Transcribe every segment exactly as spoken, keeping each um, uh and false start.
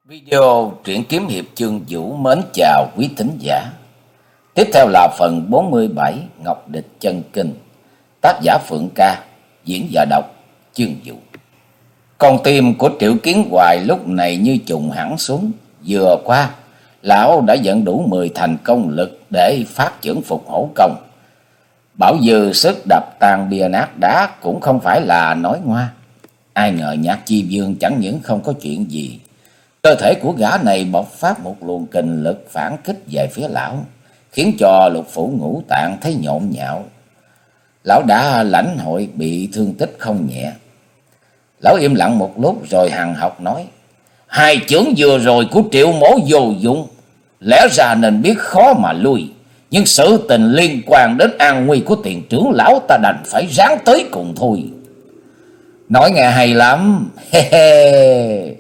Video truyện kiếm hiệp chương Vũ mến chào quý thính giả. Tiếp theo là phần bốn mươi bảy Ngọc Địch chân kinh. Tác giả Phượng Ca, diễn giả đọc chương Vũ. Con tim của Triệu Kiến Hoài lúc này như trùng hẳn xuống. Vừa qua, lão đã dẫn đủ mười thành công lực để phát chưởng phục hổ công. Bảo dư sức đập tan bia nát đá cũng không phải là nói ngoa. Ai ngờ Nhạc Chi Vương chẳng những không có chuyện gì. Cơ thể của gã này bộc phát một luồng kình lực phản kích về phía lão, khiến cho lục phủ ngũ tạng thấy nhộn nhạo. Lão đã lãnh hội bị thương tích không nhẹ. Lão im lặng một lúc rồi hằn học nói: hai chưởng vừa rồi của Triệu mỗ vô dụng, lẽ ra nên biết khó mà lui, nhưng sự tình liên quan đến an nguy của tiền trưởng lão, ta đành phải ráng tới cùng thôi. Nói nghe hay lắm, he he.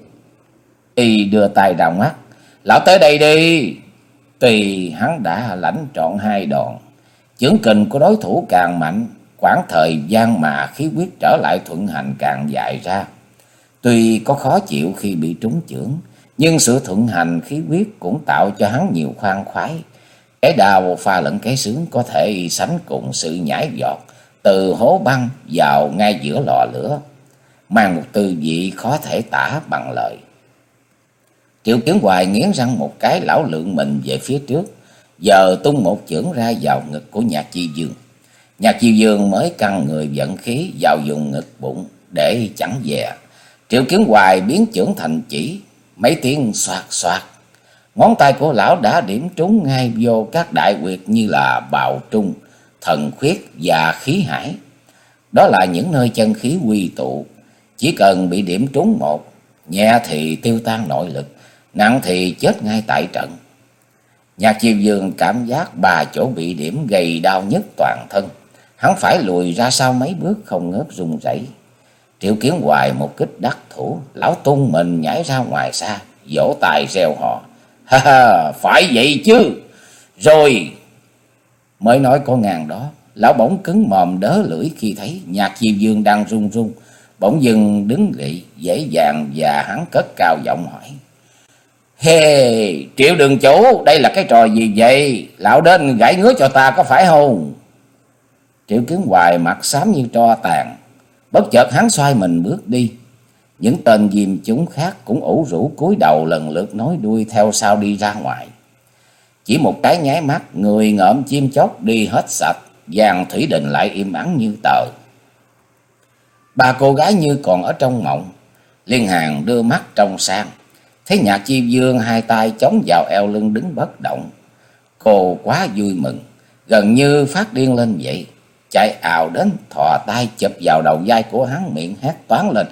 Y đưa tay đào mắt: lão tới đây đi. Tuy hắn đã lãnh trọn hai đòn, chưởng kình của đối thủ càng mạnh, quãng thời gian mà khí huyết trở lại thuận hành càng dài ra. Tuy có khó chịu khi bị trúng chưởng, nhưng sự thuận hành khí huyết cũng tạo cho hắn nhiều khoan khoái. Cái đào pha lẫn cái sướng có thể sánh cùng sự nhảy vọt từ hố băng vào ngay giữa lò lửa, mang một tư vị khó thể tả bằng lời. Triệu Kiến Hoài nghiến răng một cái, lão lượng mình về phía trước, giờ tung một chưởng ra vào ngực của Nhạc Chi Vương. Nhạc Chi Vương mới căng người vận khí vào vùng ngực bụng để chẳng dè. Triệu Kiến Hoài biến chưởng thành chỉ, mấy tiếng xoạt xoạt, ngón tay của lão đã điểm trúng ngay vô các đại huyệt như là bào trung, thần khuyết và khí hải. Đó là những nơi chân khí quy tụ, chỉ cần bị điểm trúng một, nhẹ thì tiêu tan nội lực, nặng thì chết ngay tại trận. Nhạc Chi Vương cảm giác ba chỗ bị điểm gầy đau nhất toàn thân, hắn phải lùi ra sau mấy bước không ngớt run rẩy. Triệu Kiến Hoài một kích đắc thủ, lão tung mình nhảy ra ngoài xa, vỗ tay reo hò: ha ha, phải vậy chứ. Rồi mới nói có ngàn đó, lão bỗng cứng mồm đớ lưỡi khi thấy Nhạc Chi Vương đang run run, bỗng dừng đứng dậy dễ dàng, và hắn cất cao giọng hỏi: hey, Triệu đường chủ, đây là cái trò gì vậy? Lão đến gãi ngứa cho ta có phải không? Triệu Kiến Hoài mặt xám như tro tàn, bất chợt hắn xoay mình bước đi. Những tên diêm chúng khác cũng ủ rũ cúi đầu lần lượt nối đuôi theo sau đi ra ngoài. Chỉ một cái nháy mắt, người ngợm chim chóc đi hết sạch, Giang Thủy Đình lại im ắng như tờ. Ba cô gái như còn ở trong mộng. Liên Hàn đưa mắt trông sang, thấy Nhạc Chi Vương hai tay chống vào eo lưng đứng bất động. Cô quá vui mừng, gần như phát điên lên vậy, chạy ào đến thò tay chụp vào đầu vai của hắn, miệng hét toáng lên: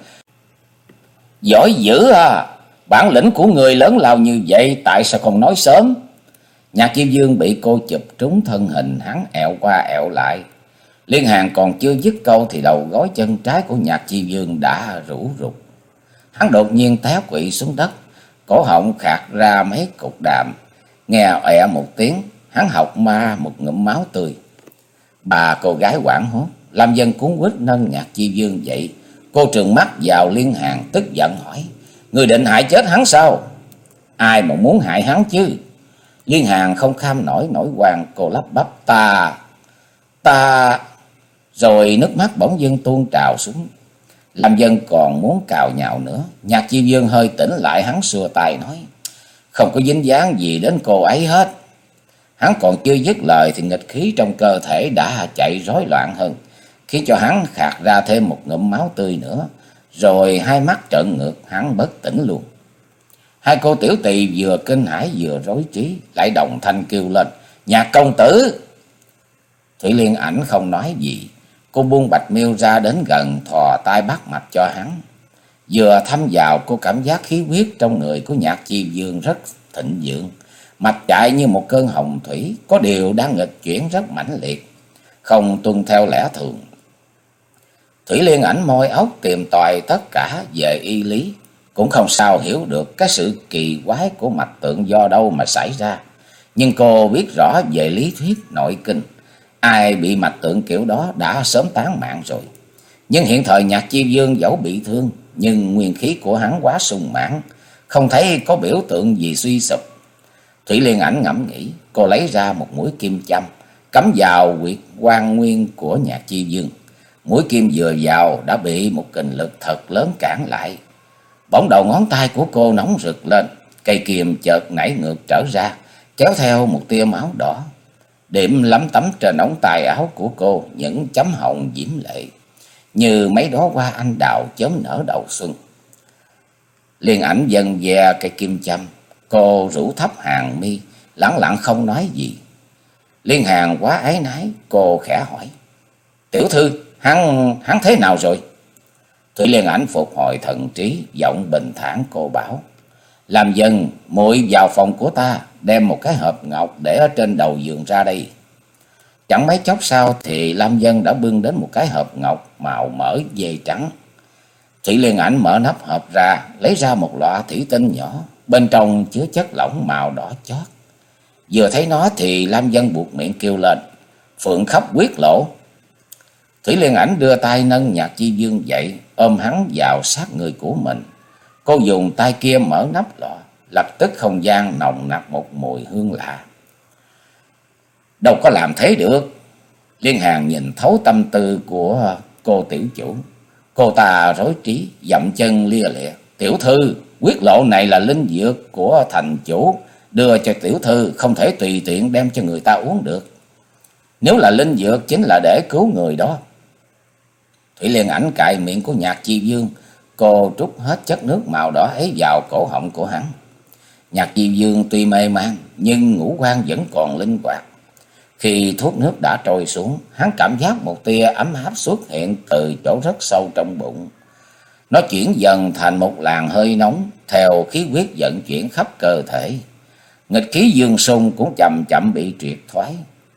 giỏi dữ à, bản lĩnh của người lớn lao như vậy, tại sao không nói sớm? Nhạc Chi Vương bị cô chụp trúng thân hình, hắn ẹo qua ẹo lại. Liên Hàn còn chưa dứt câu thì đầu gối chân trái của Nhạc Chi Vương đã rũ rụt. Hắn đột nhiên té quỵ xuống đất, cổ họng khạc ra mấy cục đàm, nghe ọe một tiếng, hắn học ma một ngụm máu tươi. Bà cô gái hoảng hốt, Lam Dân cuốn quýt nâng Nhạc Chi Vương dậy. Cô trừng mắt vào Liên Hàn, tức giận hỏi: người định hại chết hắn sao? Ai mà muốn hại hắn chứ? Liên Hàn không kham nổi nổi oan, cô lắp bắp: ta ta Rồi nước mắt bỗng dưng tuôn trào xuống. Lam Dân còn muốn cào nhào nữa. Nhạc Chi Vương hơi tỉnh lại, hắn xua tay nói: không có dính dáng gì đến cô ấy hết. Hắn còn chưa dứt lời thì nghịch khí trong cơ thể đã chạy rối loạn hơn, khiến cho hắn khạc ra thêm một ngụm máu tươi nữa, rồi hai mắt trợn ngược, hắn bất tỉnh luôn. Hai cô tiểu tỳ vừa kinh hãi vừa rối trí, lại đồng thanh kêu lên: Nhạc công tử! Thủy Liên Ảnh không nói gì, cô buông bạch miêu ra đến gần, thò tay bắt mạch cho hắn. Vừa thăm vào, cô cảm giác khí huyết trong người của Nhạc Chi Vương rất thịnh vượng, mạch chạy như một cơn hồng thủy, có điều đang nghịch chuyển rất mãnh liệt, không tuân theo lẽ thường. Thủy Liên Ảnh môi óc tìm tòi tất cả về y lý, cũng không sao hiểu được cái sự kỳ quái của mạch tượng do đâu mà xảy ra. Nhưng cô biết rõ về lý thuyết nội kinh, ai bị mạch tượng kiểu đó đã sớm tán mạng rồi. Nhưng hiện thời Nhạc Chi Vương dẫu bị thương, nhưng nguyên khí của hắn quá sung mãn, không thấy có biểu tượng gì suy sụp. Thủy Liên Ảnh ngẫm nghĩ, cô lấy ra một mũi kim châm, cắm vào huyệt quan nguyên của Nhạc Chi Dương. Mũi kim vừa vào đã bị một kình lực thật lớn cản lại. Bỗng đầu ngón tay của cô nóng rực lên, cây kim chợt nảy ngược trở ra, kéo theo một tia máu đỏ. Điểm lấm tấm trên ống tay áo của cô những chấm hồng diễm lệ, như mấy đóa hoa anh đào chớm nở đầu xuân. Liên Ảnh dần dè cây kim châm, cô rũ thấp hàng mi, lẳng lặng không nói gì. Liên Hàn quá áy náy, cô khẽ hỏi: "Tiểu thư, hắn hắn thế nào rồi?" Thủy Liên Ảnh phục hồi thần trí, giọng bình thản cô bảo: "Làm dân, muội vào phòng của ta, đem một cái hộp ngọc để ở trên đầu giường ra đây." Chẳng mấy chốc sau thì Lam Dân đã bưng đến một cái hộp ngọc màu mỡ dê trắng. Thủy Liên Ảnh mở nắp hộp ra, lấy ra một lọ thủy tinh nhỏ, bên trong chứa chất lỏng màu đỏ chót. Vừa thấy nó thì Lam Dân buột miệng kêu lên: "Phượng Khắp Quyết Lộ!" Thủy Liên Ảnh đưa tay nâng Nhạc Chi Dương dậy, ôm hắn vào sát người của mình. Cô dùng tay kia mở nắp lọ, lập tức không gian nồng nặc một mùi hương lạ. "Đâu có làm thế được." Liên Hàn nhìn thấu tâm tư của cô tiểu chủ. Cô ta rối trí, dậm chân lia lịa: "Tiểu thư, Quyết Lộ này là linh dược của thành chủ đưa cho tiểu thư, không thể tùy tiện đem cho người ta uống được. Nếu là linh dược chính là để cứu người đó." Thủy Liên Ảnh cạy miệng của Nhạc Chi Dương, cô trút hết chất nước màu đỏ ấy vào cổ họng của hắn. Nhạc Chi Dương tuy mê man nhưng ngũ quan vẫn còn linh hoạt. Khi thuốc nước đã trôi xuống, hắn cảm giác một tia ấm áp xuất hiện từ chỗ rất sâu trong bụng. Nó chuyển dần thành một làn hơi nóng, theo khí huyết vận chuyển khắp cơ thể. Nghịch khí dương xung cũng chậm chậm bị triệt thoái.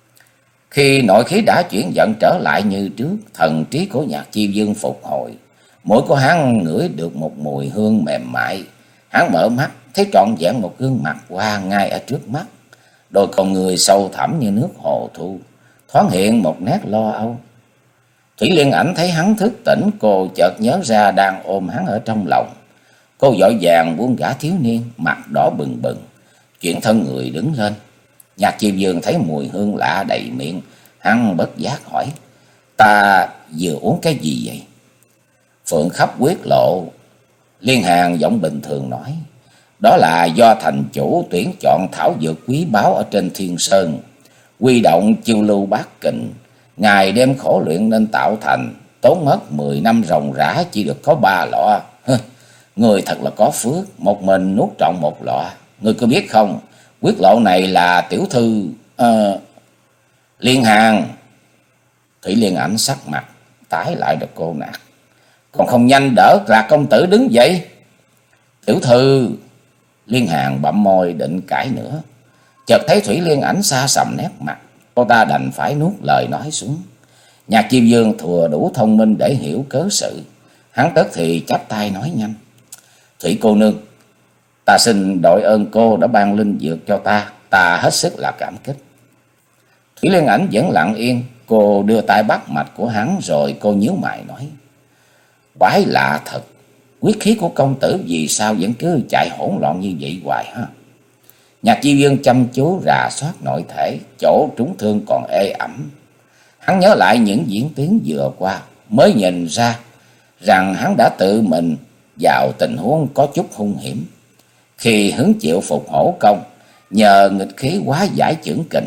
Khi nội khí đã chuyển dần trở lại như trước, thần trí của Nhạc Chi Dương phục hồi. Mũi của hắn ngửi được một mùi hương mềm mại. Hắn mở mắt, thấy trọn vẹn một gương mặt qua ngay ở trước mắt. Đôi con người sâu thẳm như nước hồ thu, thoáng hiện một nét lo âu. Thủy Liên Ảnh thấy hắn thức tỉnh, cô chợt nhớ ra đang ôm hắn ở trong lòng. Cô vội vàng buông gã thiếu niên, mặt đỏ bừng bừng, chuyển thân người đứng lên. Nhạc Chi Dương thấy mùi hương lạ đầy miệng, hắn bất giác hỏi: "Ta vừa uống cái gì vậy?" "Phượng Khắp Quyết Lộ." Liên Hàn giọng bình thường nói: "Đó là do thành chủ tuyển chọn thảo dược quý báu ở trên Thiên Sơn, quy động chiêu lưu bát kình, ngài đem khổ luyện nên tạo thành, tốn mất mười năm ròng rã chỉ được có ba lọ. Người thật là có phước, một mình nuốt trọn một lọ. Người có biết không, Quyết Lộ này là tiểu thư uh, Liên Hàn." Thủy Liên Ảnh sắc mặt tái lại được cô nạt: "Còn không nhanh đỡ Lạc công tử đứng dậy." "Tiểu thư." Liên Hàn bặm môi định cãi nữa, chợt thấy Thủy Liên Ảnh xa sầm nét mặt, cô ta đành phải nuốt lời nói xuống. Nhạc Chi Dương thừa đủ thông minh để hiểu cớ sự, hắn tức thì chắp tay nói nhanh: "Thủy cô nương, ta xin đội ơn cô đã ban linh dược cho ta, ta hết sức là cảm kích." Thủy Liên Ảnh vẫn lặng yên, cô đưa tay bắt mạch của hắn rồi cô nhíu mày nói: "Quái lạ thật, quyết khí của công tử vì sao vẫn cứ chạy hỗn loạn như vậy hoài ha?" Nhạc Chi Dương chăm chú rà soát nội thể, chỗ trúng thương còn ê ẩm. Hắn nhớ lại những diễn tiến vừa qua, mới nhìn ra rằng hắn đã tự mình vào tình huống có chút hung hiểm. Khi hứng chịu phục hổ công, nhờ nghịch khí quá giải chưởng kình,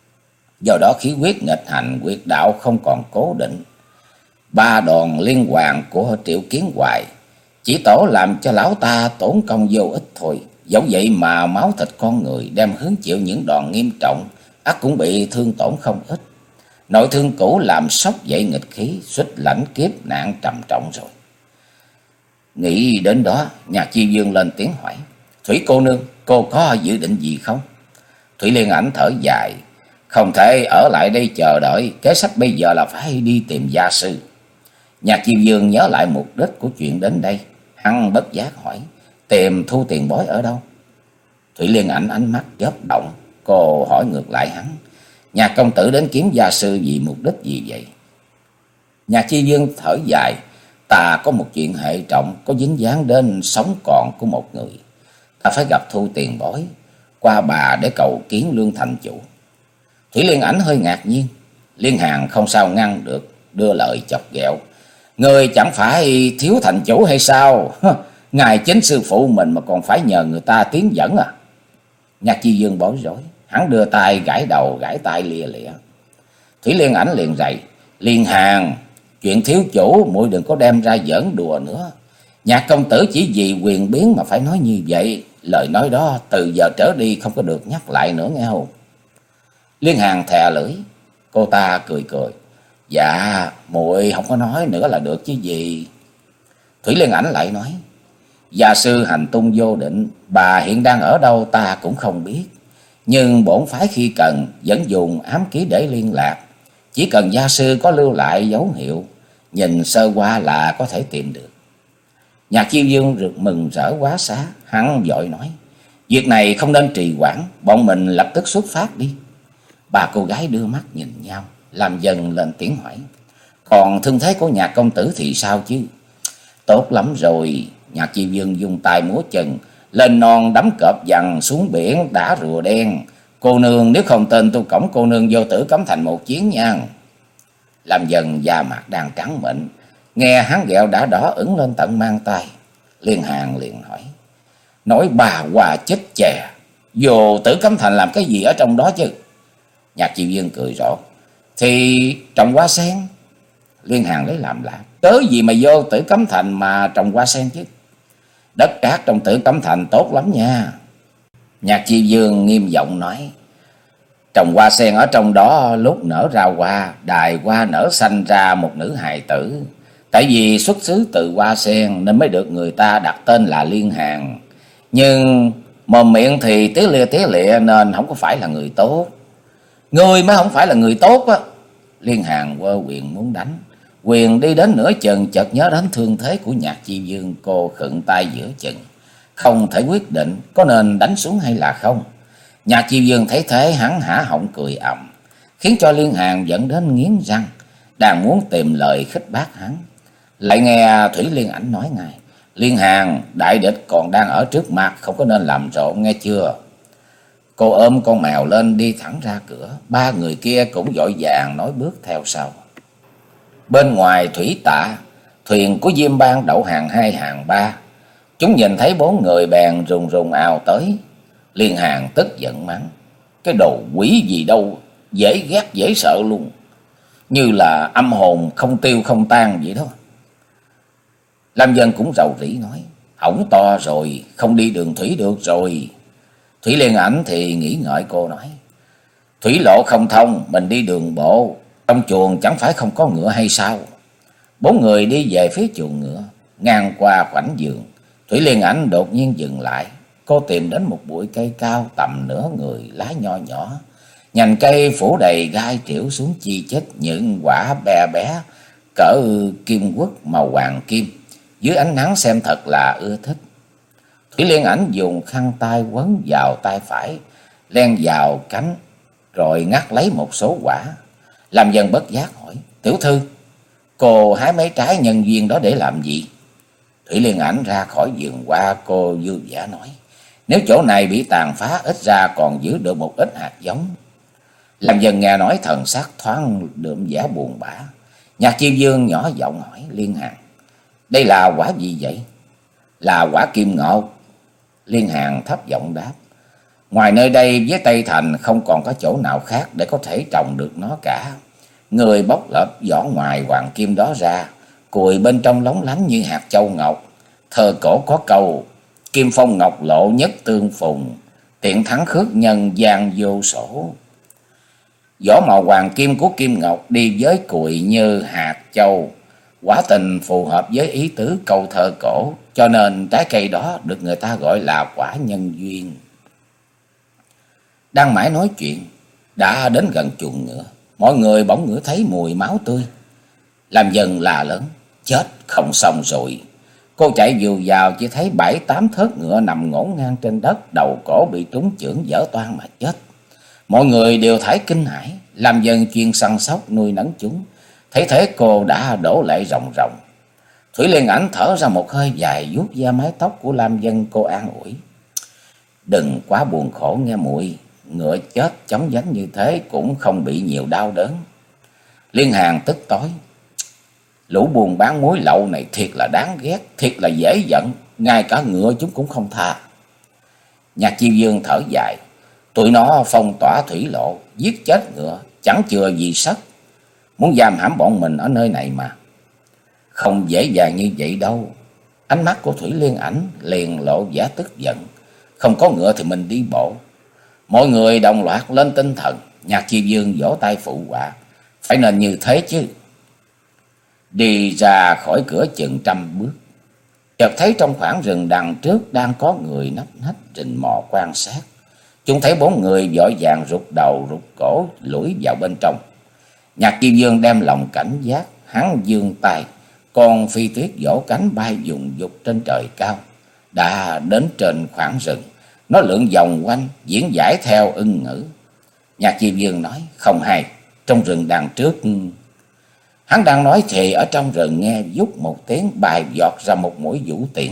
do đó khí huyết nghịch hành, huyệt đạo không còn cố định. Ba đòn liên hoàn của Triệu Kiến Hoài chỉ tổ làm cho lão ta tổn công vô ích thôi. Dẫu vậy mà máu thịt con người đem hứng chịu những đòn nghiêm trọng, ắt cũng bị thương tổn không ít. Nội thương cũ làm sốc dậy nghịch khí, suýt lãnh kiếp nạn trầm trọng rồi. Nghĩ đến đó, Nhạc Chi Dương lên tiếng hỏi: "Thủy cô nương, cô có dự định gì không?" Thủy Liên Ảnh thở dài: "Không thể ở lại đây chờ đợi, kế sách bây giờ là phải đi tìm gia sư." Nhạc Chi Dương nhớ lại mục đích của chuyện đến đây, hắn bất giác hỏi: "Tìm Thu tiền bối ở đâu?" Thủy Liên Ảnh ánh mắt chớp động, cô hỏi ngược lại hắn: "Nhạc công tử đến kiếm gia sư vì mục đích gì vậy?" Nhạc Chi Dương thở dài: "Ta có một chuyện hệ trọng, có dính dáng đến sống còn của một người. ta phải gặp Thu tiền bối, qua bà để cầu kiến Lương thành chủ. Thủy Liên Ảnh hơi ngạc nhiên. Liên Hàn không sao ngăn được, đưa lời chọc ghẹo. Người chẳng phải thiếu thành chủ hay sao? Ngài chính sư phụ mình mà còn phải nhờ người ta tiến dẫn à? Nhạc Chi Dương bối rối, hắn đưa tay gãi đầu gãi tay lìa lịa. Thủy Liên Ảnh liền rầy. Liên Hàn, chuyện thiếu chủ muội đừng có đem ra giỡn đùa nữa. Nhạc công tử chỉ vì quyền biến mà phải nói như vậy. Lời nói đó từ giờ trở đi không có được nhắc lại nữa nghe không? Liên Hàn thè lưỡi. Cô ta cười cười. Dạ, muội không có nói nữa là được chứ gì. Thủy Liên Ảnh lại nói. Gia sư hành tung vô định, bà hiện đang ở đâu ta cũng không biết. Nhưng bổn phái khi cần vẫn dùng ám ký để liên lạc. Chỉ cần gia sư có lưu lại dấu hiệu, nhìn sơ qua là có thể tìm được. Nhạc Chiêu Dương rực mừng rỡ quá xá, hắn vội nói. Việc này không nên trì hoãn, bọn mình lập tức xuất phát đi. Ba cô gái đưa mắt nhìn nhau, làm dần lên tiếng hỏi. Còn thương thế của Nhạc công tử thì sao chứ? Tốt lắm rồi. Nhạc Chi Dương dùng tay múa chân, lên non đấm cọp dằn, xuống biển đá rùa đen. Cô nương nếu không tên tôi cõng cô nương vô Tử Cấm Thành một chuyến nha. Làm dần da mặt đang trắng mịn, nghe hắn ghẹo đã đỏ ửng lên tận mang tay. Liên Hàn liền hỏi. Nói bà hòa chết chè, vô Tử Cấm Thành làm cái gì ở trong đó chứ? Nhạc Chi Dương cười rộ. Thì trồng hoa sen. Liên Hàn lấy làm lạ. Tới gì mà vô Tử Cấm Thành mà trồng hoa sen chứ? Đất cát trong Tử Cấm Thành tốt lắm nha. Nhạc Chi Dương nghiêm giọng nói. Trồng hoa sen ở trong đó lúc nở ra hoa, đài hoa nở xanh ra một nữ hài tử. Tại vì xuất xứ từ hoa sen nên mới được người ta đặt tên là Liên Hàn. Nhưng mồm miệng thì tía lia tía lịa nên không có phải là người tốt. Ngươi mới không phải là người tốt á. Liên Hàn quơ quyền muốn đánh. Quyền đi đến nửa chừng chợt nhớ đến thương thế của Nhạc Chi Dương. Cô khựng tay giữa chừng, không thể quyết định có nên đánh xuống hay là không. Nhạc Chi Dương thấy thế hắn hả họng cười ầm, khiến cho Liên Hàn dẫn đến nghiến răng, đang muốn tìm lời khích bác hắn. Lại nghe Thủy Liên Ảnh nói ngay. Liên Hàn, đại địch còn đang ở trước mặt, không có nên làm rộn nghe chưa? Cô ôm con mèo lên đi thẳng ra cửa. Ba người kia cũng vội vàng nói bước theo sau. Bên ngoài thủy tạ, thuyền của Diêm Bang đậu hàng hai hàng ba. Chúng nhìn thấy bốn người bèn rùng rùng ào tới. Liên Hàn tức giận mắng. Cái đồ quỷ gì đâu, dễ ghét dễ sợ luôn. Như là âm hồn không tiêu không tan vậy đó. Lam Dân cũng rầu rĩ nói. Hỏng to rồi, không đi đường thủy được rồi. Thủy Liên Ảnh thì nghĩ ngợi cô nói. Thủy lộ không thông, mình đi đường bộ. Trong chuồng chẳng phải không có ngựa hay sao? Bốn người đi về phía chuồng ngựa, ngang qua khoảnh vườn. Thủy Liên Ảnh đột nhiên dừng lại. Cô tìm đến một bụi cây cao tầm nửa người, lá nho nhỏ. Nhành cây phủ đầy gai triểu xuống chi chít những quả bé bé cỡ kim quất màu hoàng kim. Dưới ánh nắng xem thật là ưa thích. Thủy Liên Ảnh dùng khăn tay quấn vào tay phải, len vào cánh, rồi ngắt lấy một số quả. Làm Dân bất giác hỏi. Tiểu thư, cô hái mấy trái nhân duyên đó để làm gì? Thủy Liên Ảnh ra khỏi vườn hoa, cô vui vẻ nói. Nếu chỗ này bị tàn phá, ít ra còn giữ được một ít hạt giống. Làm Dân nghe nói thần sắc thoáng đượm vẻ buồn bã. Nhạc Chiêu Dương nhỏ giọng hỏi Liên Hàn. Đây là quả gì vậy? Là quả kim ngọc. Liên Hàn thấp giọng đáp. Ngoài nơi đây với Tây Thành không còn có chỗ nào khác để có thể trồng được nó cả. Người bóc lột vỏ ngoài hoàng kim đó ra, cùi bên trong lóng lánh như hạt châu ngọc. Thơ cổ có câu, kim phong ngọc lộ nhất tương phùng, tiện thắng khước nhân gian vô sổ. Vỏ màu hoàng kim của kim ngọc đi với cùi như hạt châu, quả tình phù hợp với ý tứ câu thơ cổ, cho nên trái cây đó được người ta gọi là quả nhân duyên. Đang mãi nói chuyện, đã đến gần chuồng ngựa, mọi người bỗng ngửi thấy mùi máu tươi. Làm Dần là lớn, chết không xong rồi. Cô chạy vù vào chỉ thấy bảy tám thớt ngựa nằm ngổn ngang trên đất, đầu cổ bị trúng chưởng vỡ toang mà chết. Mọi người đều thảy kinh hãi. Làm Dần chuyên săn sóc nuôi nấng chúng, thấy thế cô đã đổ lệ ròng ròng. Thủy Liên Ảnh thở ra một hơi dài, vuốt da mái tóc của Lam Dân, cô an ủi. Đừng quá buồn khổ nghe muội, ngựa chết chóng vánh như thế cũng không bị nhiều đau đớn. Liên Hàn tức tối: lũ buôn bán muối lậu này thiệt là đáng ghét, thiệt là dễ giận, ngay cả ngựa chúng cũng không tha. Nhạc Chiêu Dương thở dài: tụi nó phong tỏa thủy lộ, giết chết ngựa, chẳng chừa gì sất, muốn giam hãm bọn mình ở nơi này mà. Không dễ dàng như vậy đâu. Ánh mắt của Thủy Liên Ảnh liền lộ vẻ tức giận. Không có ngựa thì mình đi bộ. Mọi người đồng loạt lên tinh thần. Nhạc Chiêu Dương vỗ tay phụ họa: phải nên như thế chứ. Đi ra khỏi cửa chừng trăm bước, chợt thấy trong khoảng rừng đằng trước đang có người nấp nách rình mò quan sát. Chúng thấy bốn người vội vàng rụt đầu rụt cổ lủi vào bên trong. Nhạc Chiêu Dương đem lòng cảnh giác, hắn giương tay, còn Phi Tuyết vỗ cánh bay dùng dục trên trời cao, đã đến trên khoảng rừng. Nó lượn vòng quanh, diễn giải theo ưng ngữ. Nhạc Chiêu Dương nói: không hay, trong rừng đằng trước. Hắn đang nói thì ở trong rừng nghe vút một tiếng, bài giọt ra một mũi vũ tiễn.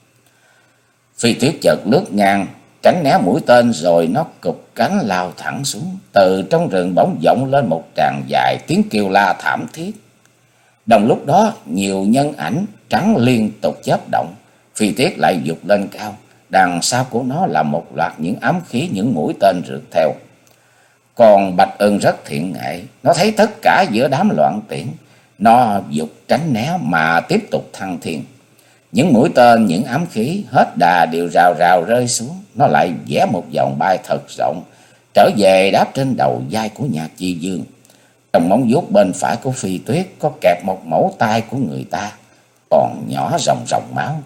Phi Tuyết chợt lướt ngang, tránh né mũi tên, rồi nó cụp cánh lao thẳng xuống. Từ trong rừng bỗng vọng lên một tràng dài tiếng kêu la thảm thiết. Đồng lúc đó nhiều nhân ảnh trắng liên tục chớp động. Phi Tuyết lại vụt lên cao, đằng sau của nó là một loạt những ám khí, những mũi tên rượt theo. Còn Bạch Ưng rất thiện nghệ, nó thấy tất cả giữa đám loạn tiễn, nó vụt tránh né mà tiếp tục thăng thiên. Những mũi tên, những ám khí hết đà đều rào rào rơi xuống. Nó lại vẽ một vòng bay thật rộng, trở về đáp trên đầu vai của Nhạc Chi Dương. Trong móng vuốt bên phải của Phi Tuyết có kẹp một mẩu tay của người ta, còn nhỏ ròng ròng máu.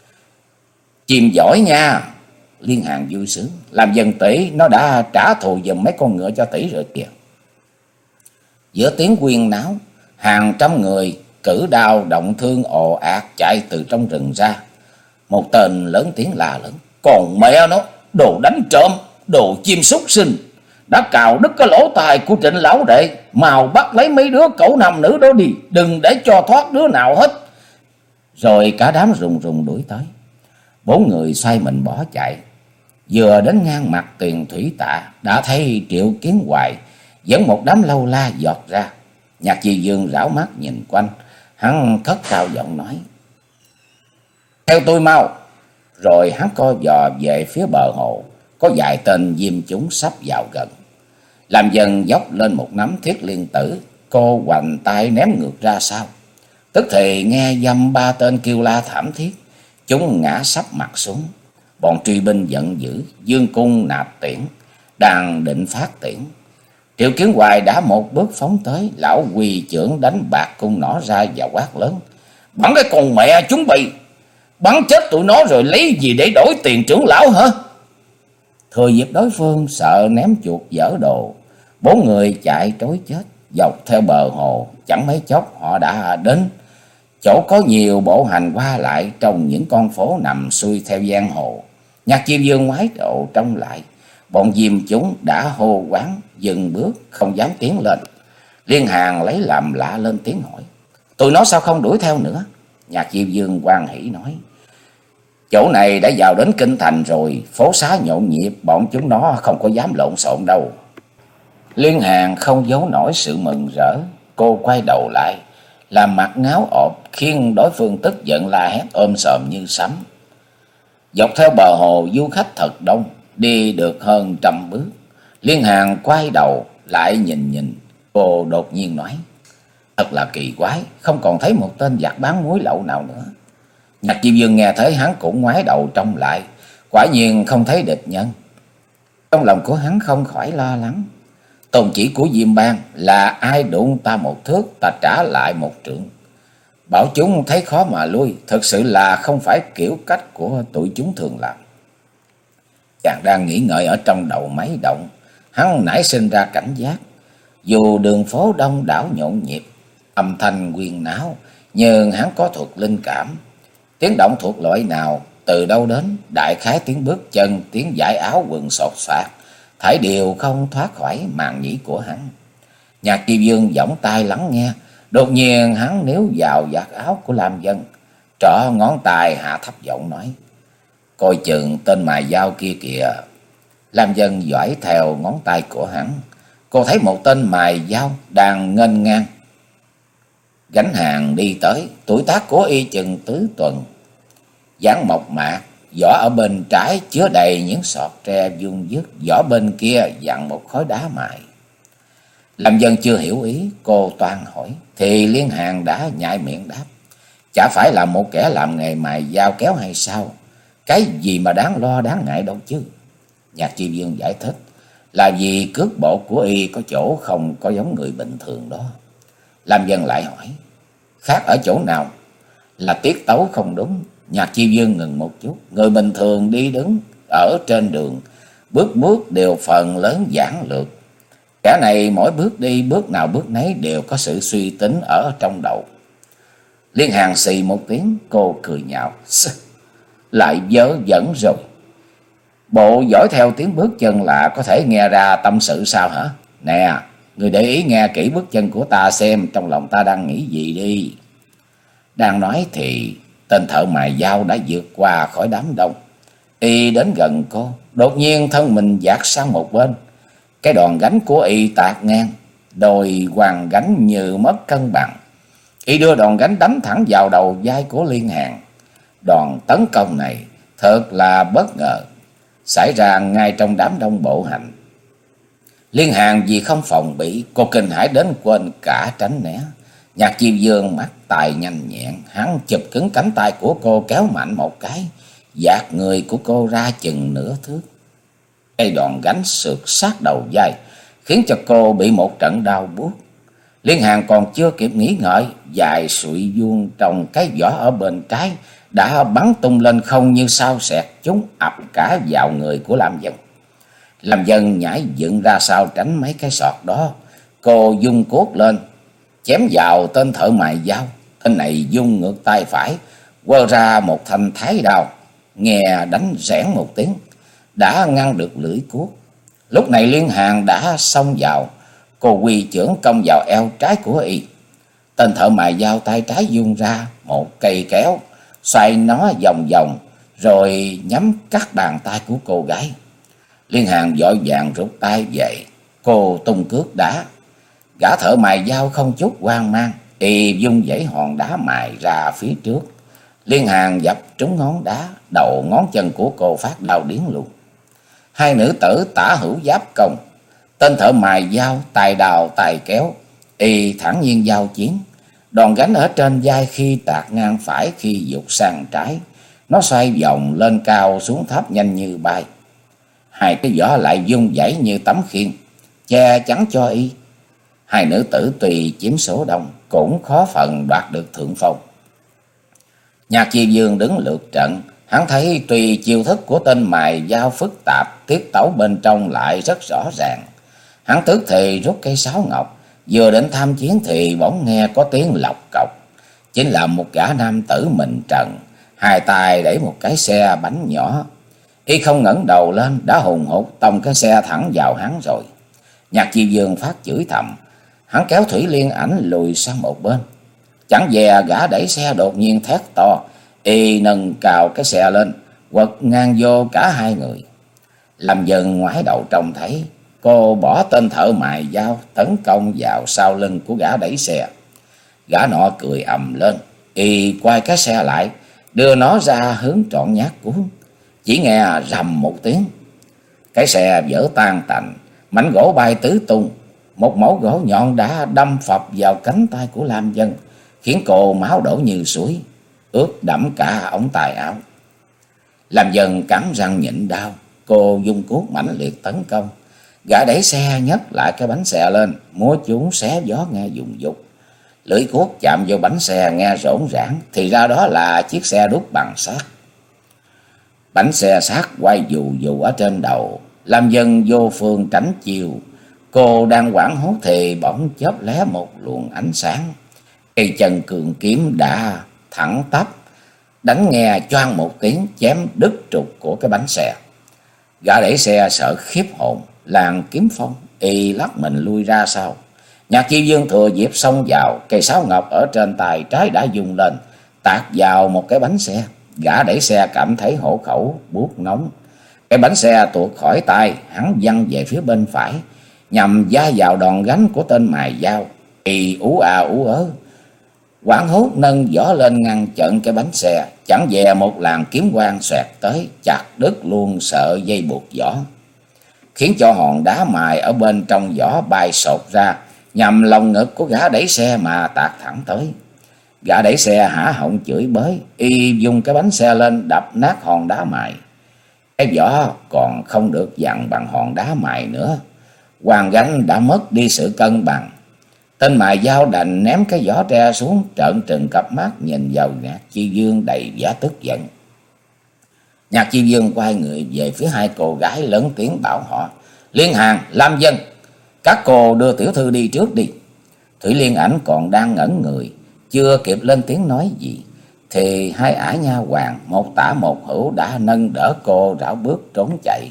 Chìm giỏi nha! Liên Hàn vui sướng: làm dân tỷ, nó đã trả thù giùm mấy con ngựa cho tỷ rồi kìa. Giữa tiếng huyên náo, hàng trăm người cử đao động thương ồ ạt chạy từ trong rừng ra. Một tên lớn tiếng la lớn: còn mẹ nó, đồ đánh trộm, đồ chim súc sinh, đã cào đứt cái lỗ tai của Trịnh lão đệ, mau bắt lấy mấy đứa cẩu nam nữ đó đi, đừng để cho thoát đứa nào hết. Rồi cả đám rùng rùng đuổi tới. Bốn người xoay mình bỏ chạy. Vừa đến ngang mặt Tuyền Thủy Tạ, đã thấy Triệu Kiến Hoài dẫn một đám lâu la giọt ra. Nhạc Chi Dương rảo mắt nhìn quanh, hắn cất cao giọng nói: theo tôi mau. Rồi hắn co giò về phía bờ hồ, có vài tên diêm chúng sắp vào gần. Làm dần dốc lên một nắm thiết liên tử, cô hoành tay ném ngược ra sau. Tức thì nghe dăm ba tên kêu la thảm thiết, chúng ngã sắp mặt xuống. Bọn truy binh giận dữ, dương cung nạp tiễn, đang định phát tiễn. Triệu Kiến Hoài đã một bước phóng tới, lão quỳ chưởng đánh bạc cung nỏ ra và quát lớn: bắn cái con mẹ chúng bị, bắn chết tụi nó rồi lấy gì để đổi tiền trưởng lão hả? Thừa dịp đối phương sợ ném chuột dở đồ, bốn người chạy trối chết dọc theo bờ hồ. Chẳng mấy chốc họ đã đến chỗ có nhiều bộ hành qua lại trong những con phố nằm xuôi theo giang hồ. Nhạc Chiêu Dương ngoái độ trông lại, bọn diêm chúng đã hô quán dừng bước, không dám tiến lên. Liên Hàn lấy làm lạ lên tiếng hỏi: tụi nó sao không đuổi theo nữa? Nhạc Chiêu Dương hoan hỉ nói: chỗ này đã vào đến kinh thành rồi, phố xá nhộn nhịp, bọn chúng nó không có dám lộn xộn đâu. Liên Hàn không giấu nổi sự mừng rỡ, cô quay đầu lại, làm mặt ngáo ộp, khiến đối phương tức giận la hét ôm sòm như sấm. Dọc theo bờ hồ du khách thật đông, đi được hơn trăm bước. Liên Hàn quay đầu lại nhìn nhìn, cô đột nhiên nói: thật là kỳ quái, không còn thấy một tên giặc bán muối lậu nào nữa. Nhạc Chiêu Dương nghe thấy hắn cũng ngoái đầu trông lại, quả nhiên không thấy địch nhân. Trong lòng của hắn không khỏi lo lắng. Tôn chỉ của Diêm Bang là ai đụng ta một thước, ta trả lại một trượng. Bảo chúng thấy khó mà lui, thực sự là không phải kiểu cách của tụi chúng thường làm. Chàng đang nghĩ ngợi ở trong đầu mấy động, hắn nảy sinh ra cảnh giác. Dù đường phố đông đảo nhộn nhịp, âm thanh huyên náo, nhưng hắn có thuật linh cảm. Tiếng động thuộc loại nào, từ đâu đến, đại khái tiếng bước chân, tiếng vải áo quần sột soạt, thảy đều không thoát khỏi màn nhĩ của hắn. Nhạc Chiêu Dương giỏng tai lắng nghe, đột nhiên hắn níu vào vạt áo của Lam Dân, trỏ ngón tay hạ thấp giọng nói: Coi chừng tên mài dao kia kìa. Lam Dân dõi theo ngón tay của hắn. Cô thấy một tên mài dao đang nghênh ngang gánh hàng đi tới. Tuổi tác của y chừng tứ tuần, dáng mộc mạc, vỏ ở bên trái chứa đầy những sọt tre vuông vức, vỏ bên kia dặn một khối đá mài. Lam Dân chưa hiểu ý, cô toan hỏi thì Liên Hàng đã nhại miệng đáp: chả phải là một kẻ làm nghề mài dao kéo hay sao? Cái gì mà đáng lo đáng ngại đâu chứ. Nhạc Chi Dương giải thích: là vì cước bộ của y có chỗ không có giống người bình thường đó. Lam Dân lại hỏi: khác ở chỗ nào? Là tiết tấu không đúng. Nhạc Chi Dương ngừng một chút: người bình thường đi đứng ở trên đường, bước bước đều phần lớn giản lược. Kẻ này mỗi bước đi bước nào bước nấy đều có sự suy tính ở trong đầu. Liên Hàng xì một tiếng, cô cười nhạo: lại vớ vẩn rồi. Bộ dõi theo tiếng bước chân lạ có thể nghe ra tâm sự sao hả? Nè, người để ý nghe kỹ bước chân của ta xem trong lòng ta đang nghĩ gì đi. Đang nói thì tên thợ mài dao đã vượt qua khỏi đám đông. Y đến gần cô, đột nhiên thân mình dạt sang một bên. Cái đòn gánh của y tạt ngang, đôi hoàng gánh như mất cân bằng. Y đưa đòn gánh đánh thẳng vào đầu vai của Liên Hàng. Đòn tấn công này thật là bất ngờ, xảy ra ngay trong đám đông bộ hành. Liên Hàng vì không phòng bị, cô kinh hãi đến quên cả tránh né. Nhạc Chi Dương mắt tài nhanh nhẹn, hắn chụp cứng cánh tay của cô, kéo mạnh một cái, dạt người của cô ra chừng nửa thước. Cây đòn gánh sượt sát đầu vai, khiến cho cô bị một trận đau buốt. Liên Hàng còn chưa kịp nghĩ ngợi, dài sụi vuông trong cái vỏ ở bên trái đã bắn tung lên không như sao xẹt, chúng ập cả vào người của Lam Dân. Lam Dân nhảy dựng ra sau tránh mấy cái sọt đó. Cô dung cuốc lên, chém vào tên thợ mài dao. Tên này dung ngược tay phải, quơ ra một thanh thái đao, nghe đánh rẽn một tiếng, đã ngăn được lưỡi cuốc. Lúc này Liên Hàng đã xông vào, cô quy chưởng công vào eo trái của y. Tên thợ mài dao tay trái vung ra một cây kéo, xoay nó vòng vòng, rồi nhắm cắt bàn tay của cô gái. Liên Hàng vội vàng rút tay về, cô tung cước đá. Gã thợ mài dao không chút hoang mang, y vung dãy hòn đá mài ra phía trước. Liên Hàng dập trúng ngón đá, đầu ngón chân của cô phát đau điếng luôn. Hai nữ tử tả hữu giáp công, tên thợ mài dao tài đào tài kéo, y thản nhiên giao chiến. Đòn gánh ở trên vai khi tạt ngang phải, khi dục sang trái, nó xoay vòng lên cao xuống thấp nhanh như bay. Hai cái vỏ lại vung vẩy như tấm khiên, che chắn cho y. Hai nữ tử tùy chiếm số đông, cũng khó phần đoạt được thượng phong. Nhạc Chi Dương đứng lượt trận, hắn thấy tùy chiêu thức của tên mài dao phức tạp, tiết tấu bên trong lại rất rõ ràng. Hắn tức thì rút cây sáo ngọc, vừa định tham chiến thì bỗng nghe có tiếng lọc cọc. Chính là một gã nam tử mình trần, hai tay đẩy một cái xe bánh nhỏ. Y không ngẩng đầu lên đã hùng hục tông cái xe thẳng vào hắn rồi. Nhạc Chi Dương phát chửi thầm, hắn kéo Thủy Liên Ảnh lùi sang một bên. Chẳng dè gã đẩy xe đột nhiên thét to, y nâng cào cái xe lên, quật ngang vô cả hai người. Làm Dân ngoái đầu trông thấy, cô bỏ tên thợ mài dao tấn công vào sau lưng của gã đẩy xe. Gã nọ cười ầm lên, y quay cái xe lại, đưa nó ra hướng trọn nhát cuốn. Chỉ nghe rầm một tiếng, cái xe vỡ tan tành, mảnh gỗ bay tứ tung. Một mẩu gỗ nhọn đã đâm phập vào cánh tay của Lam Dân, khiến cô máu đổ như suối, ướt đẫm cả ống tay áo. Lam Dân cắn răng nhịn đau, cô dung cuốc mãnh liệt tấn công. Gã đẩy xe nhấc lại cái bánh xe lên, múa chúng xé gió nghe dùng dục. Lưỡi cuốc chạm vô bánh xe nghe rỗn rãng, thì ra đó là chiếc xe đúc bằng sắt. Bánh xe sắt quay dù dù ở trên đầu. Lam Dân vô phương tránh chiều. Cô đang hoảng hốt thì bỗng chớp lé một luồng ánh sáng. Cây chân cường kiếm đã thẳng tắp, đánh nghe choang một tiếng, chém đứt trục của cái bánh xe. Gã đẩy xe sợ khiếp hồn, làng kiếm phong, y lắc mình lui ra sau. Nhạc Chi Dương thừa dịp xông vào, cây sáo ngọc ở trên tay trái đã dùng lên, tạt vào một cái bánh xe. Gã đẩy xe cảm thấy hổ khẩu buốt nóng. Cái bánh xe tuột khỏi tay, hắn văng về phía bên phải, nhằm va vào đòn gánh của tên mài dao. Y ú à ú ớ, hoảng hốt nâng giỏ lên ngăn chặn cái bánh xe. Chẳng dè một làn kiếm quang xoẹt tới, chặt đứt luôn sợi dây buộc giỏ, khiến cho hòn đá mài ở bên trong giỏ bay sột ra, nhằm lồng ngực của gã đẩy xe mà tạt thẳng tới. Gã đẩy xe hả họng chửi bới, y dùng cái bánh xe lên đập nát hòn đá mài. Cái vỏ còn không được dặn bằng hòn đá mài nữa, hoàn gánh đã mất đi sự cân bằng. Tên mài dao đành ném cái vỏ tre xuống, trợn trừng cặp mắt nhìn vào Nhạc Chi Dương đầy vẻ tức giận. Nhạc Chi Dương quay người về phía hai cô gái, lớn tiếng bảo họ: Liên Hàn, Lam Vân, các cô đưa tiểu thư đi trước đi. Thủy Liên Ảnh còn đang ngẩn người, chưa kịp lên tiếng nói gì, thì hai ả nha hoàn một tả một hữu đã nâng đỡ cô rảo bước trốn chạy.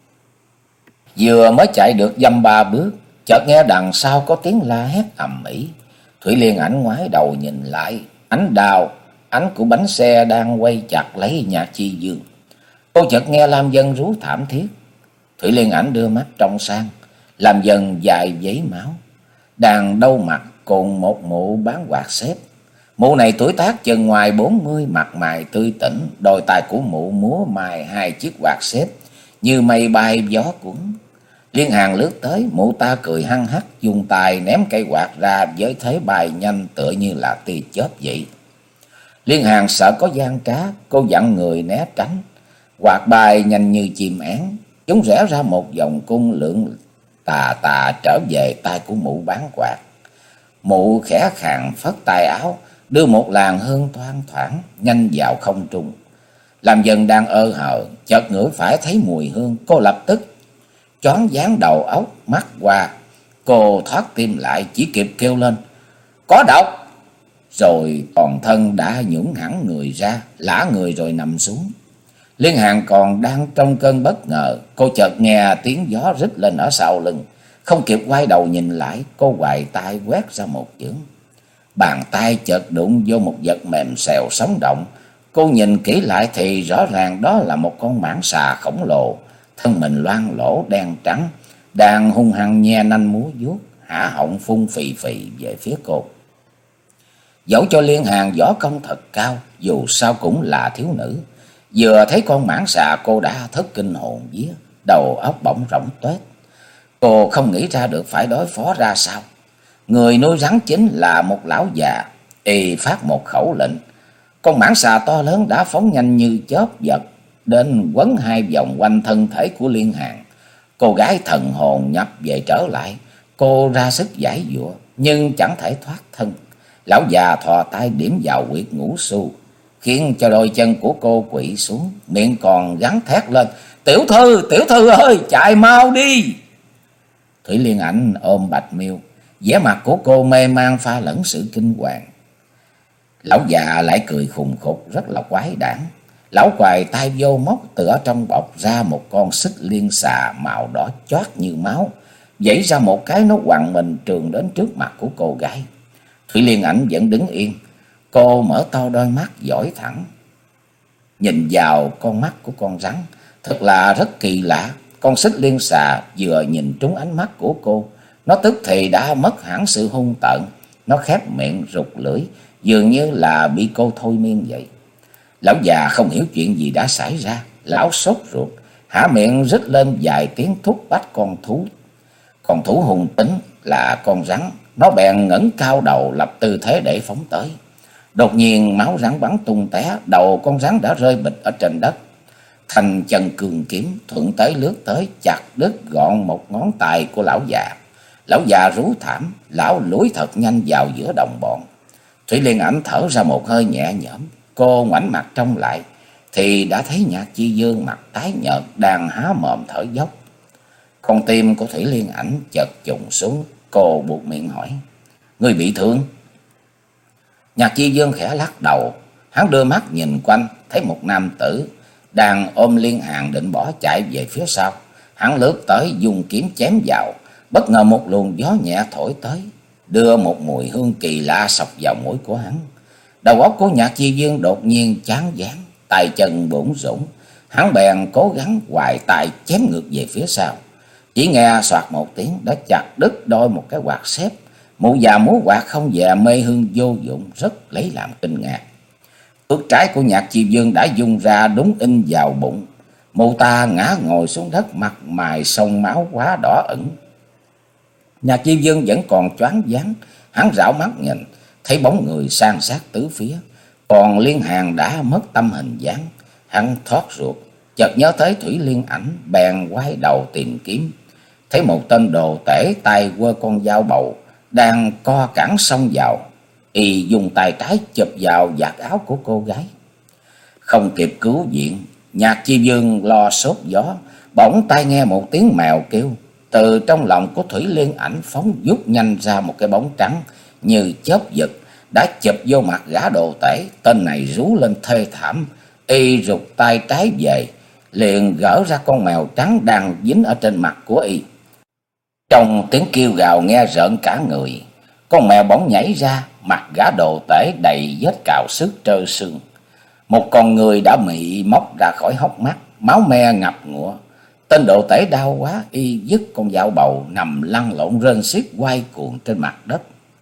Vừa mới chạy được dăm ba bước, chợt nghe đằng sau có tiếng la hét ầm ĩ. Thủy Liên Ảnh ngoái đầu nhìn lại, ánh đào ánh của bánh xe đang quay chặt lấy Nhạc Chi Dương. Cô chợt nghe Lam Vân rú thảm thiết. Thủy Liên Ảnh đưa mắt trông sang, Lam Vân dài giấy máu, đang đâu mặt cùng một mụ bán quạt xếp. Mụ này tuổi tác chừng ngoài bốn mươi, mặt mày tươi tỉnh, đôi tay của mụ múa mài hai chiếc quạt xếp như mây bay gió cuốn. Liên Hàn lướt tới, mụ ta cười hăng hắc, dùng tay ném cây quạt ra với thế bay nhanh tựa như là tia chớp vậy. Liên Hàn sợ có gian trá, cô dặn người né tránh. Quạt bay nhanh như chim én, chúng rẽ ra một vòng cung lượn tà tà trở về tay của mụ bán quạt. Mụ khẽ khàng phất tay áo, đưa một làn hương thoang thoảng nhanh vào không trung. Làm Dần đang ơ hờ, chợt ngửi phải thấy mùi hương, cô lập tức choáng váng đầu óc, mắt qua. Cô thoát tim lại, chỉ kịp kêu lên: Có độc! Rồi toàn thân đã nhũn hẳn người ra, lả người rồi nằm xuống. Liên Hàn còn đang trong cơn bất ngờ, cô chợt nghe tiếng gió rít lên ở sau lưng. Không kịp quay đầu nhìn lại, cô quài tay quét ra một chưởng. Bàn tay chợt đụng vô một vật mềm xèo sống động. Cô nhìn kỹ lại thì rõ ràng đó là một con mãng xà khổng lồ, thân mình loang lỗ đen trắng, đang hung hăng nhe nanh múa vuốt, hả họng phun phì phì về phía cô. Dẫu cho Liên Hàn võ công thật cao, dù sao cũng là thiếu nữ, vừa thấy con mãng xà cô đã thất kinh hồn vía, đầu óc bỗng rỗng tuếch. Cô không nghĩ ra được phải đối phó ra sao. Người nuôi rắn chính là một lão già, y phát một khẩu lệnh. Con mãng xà to lớn đã phóng nhanh như chớp giật đến quấn hai vòng quanh thân thể của Liên Hàn. Cô gái thần hồn nhập về trở lại, cô ra sức giải giụa nhưng chẳng thể thoát thân. Lão già thò tay điểm vào huyệt ngũ su, khiến cho đôi chân của cô quỵ xuống, miệng còn gắn thét lên: Tiểu thư, tiểu thư ơi, chạy mau đi! Thủy Liên Ảnh ôm Bạch Miêu, vẻ mặt của cô mê man pha lẫn sự kinh hoàng. Lão già lại cười khùng khục rất là quái đản. Lão quài tay vô móc từ ở trong bọc ra một con xích liên xà màu đỏ chót như máu, vẫy ra một cái nó quằn mình trường đến trước mặt của cô gái. Thủy Liên Ảnh vẫn đứng yên, cô mở to đôi mắt dõi thẳng nhìn vào con mắt của con rắn. Thật là rất kỳ lạ. Con xích liên xà vừa nhìn trúng ánh mắt của cô, nó tức thì đã mất hẳn sự hung tợn. Nó khép miệng rụt lưỡi, dường như là bị cô thôi miên vậy. Lão già không hiểu chuyện gì đã xảy ra. Lão sốt ruột, há miệng rít lên vài tiếng thúc bách con thú. Con thú hung tính là con rắn, nó bèn ngẩng cao đầu lập tư thế để phóng tới. Đột nhiên máu rắn bắn tung té, đầu con rắn đã rơi bịch ở trên đất. Thành chân cường kiếm thuận tới lướt tới, chặt đứt gọn một ngón tay của lão già. Lão già rú thảm, lão lủi thật nhanh vào giữa đồng bọn. Thủy Liên Ảnh thở ra một hơi nhẹ nhõm. Cô ngoảnh mặt trông lại thì đã thấy Nhạc Chi Dương mặt tái nhợt đang há mồm thở dốc. Con tim của Thủy Liên Ảnh chợt trùng xuống, cô buột miệng hỏi: Người bị thương? Nhạc Chi Dương khẽ lắc đầu. Hắn đưa mắt nhìn quanh, thấy một nam tử đang ôm Liên Hàn định bỏ chạy về phía sau. Hắn lướt tới dùng kiếm chém vào. Bất ngờ một luồng gió nhẹ thổi tới, đưa một mùi hương kỳ lạ xộc vào mũi của hắn. Đầu óc của Nhạc Chi Dương đột nhiên chán váng. tay chân bủn rủn, hắn bèn cố gắng hoài tay chém ngược về phía sau. Chỉ nghe soạt một tiếng đã chặt đứt đôi một cái quạt xếp. Mụ già múa quạt không dè mê hương vô dụng, rất lấy làm kinh ngạc. Ước trái của Nhạc Chi Vương đã dung ra đúng in vào bụng. Mụ ta ngã ngồi xuống đất, mặt mày sông máu quá đỏ ửng. Nhạc Chi Vương vẫn còn choáng váng, hắn rảo mắt nhìn, thấy bóng người san sát tứ phía. Còn Liên Hàn đã mất tâm hình dáng, hắn thoát ruột, chợt nhớ tới Thủy Liên Ảnh, bèn quay đầu tìm kiếm. Thấy một tên đồ tể tay quơ con dao bầu đang co cẳng xông vào, y dùng tay trái chụp vào vạt áo của cô gái. Không kịp cứu viện, Nhạc Chi Vương lo sốt gió, bỗng tai nghe một tiếng mèo kêu. Từ trong lòng của Thủy Liên Ảnh phóng vút nhanh ra một cái bóng trắng như chớp giật, đã chụp vô mặt gã đồ tể. Tên này rú lên thê thảm, y rụt tay trái về, liền gỡ ra con mèo trắng đang dính ở trên mặt của y. Trong tiếng kêu gào nghe rợn cả người, con mèo bỗng nhảy ra, mặt gã đồ tể đầy vết cào xước trơ xương. Một con người đã bị móc ra khỏi hốc mắt, máu me ngập ngụa. Tên đồ tể đau quá, y dứt con dao bầu nằm lăn lộn rên xiết quay cuồng trên mặt đất.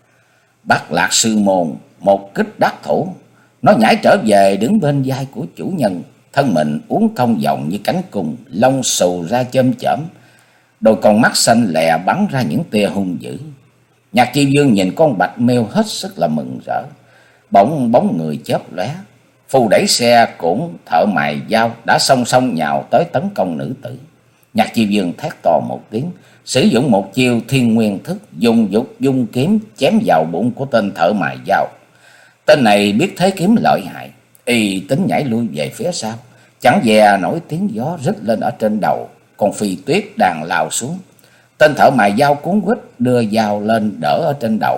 Bát Lạc Sư Môn một kích đắc thủ, nó nhảy trở về đứng bên vai của chủ nhân, thân mình uốn cong vòng như cánh cung, lông xù ra chơm chởm, đôi con mắt xanh lè bắn ra những tia hung dữ. Nhạc Chi Vương nhìn con bạch miêu hết sức là mừng rỡ. Bỗng bóng người chớp lóe, phu đẩy xe cũng thợ mài dao đã song song nhào tới tấn công nữ tử. Nhạc Chi Vương thét to một tiếng, sử dụng một chiêu Thiên Nguyên Thức, dùng dục dung kiếm chém vào bụng của tên thợ mài dao. Tên này biết thế kiếm lợi hại, y tính nhảy lui về phía sau, chẳng dè nổi tiếng gió rít lên ở trên đầu. Con Phi Tuyết đang lao xuống, tên thợ mài dao cuốn quýt đưa dao lên đỡ ở trên đầu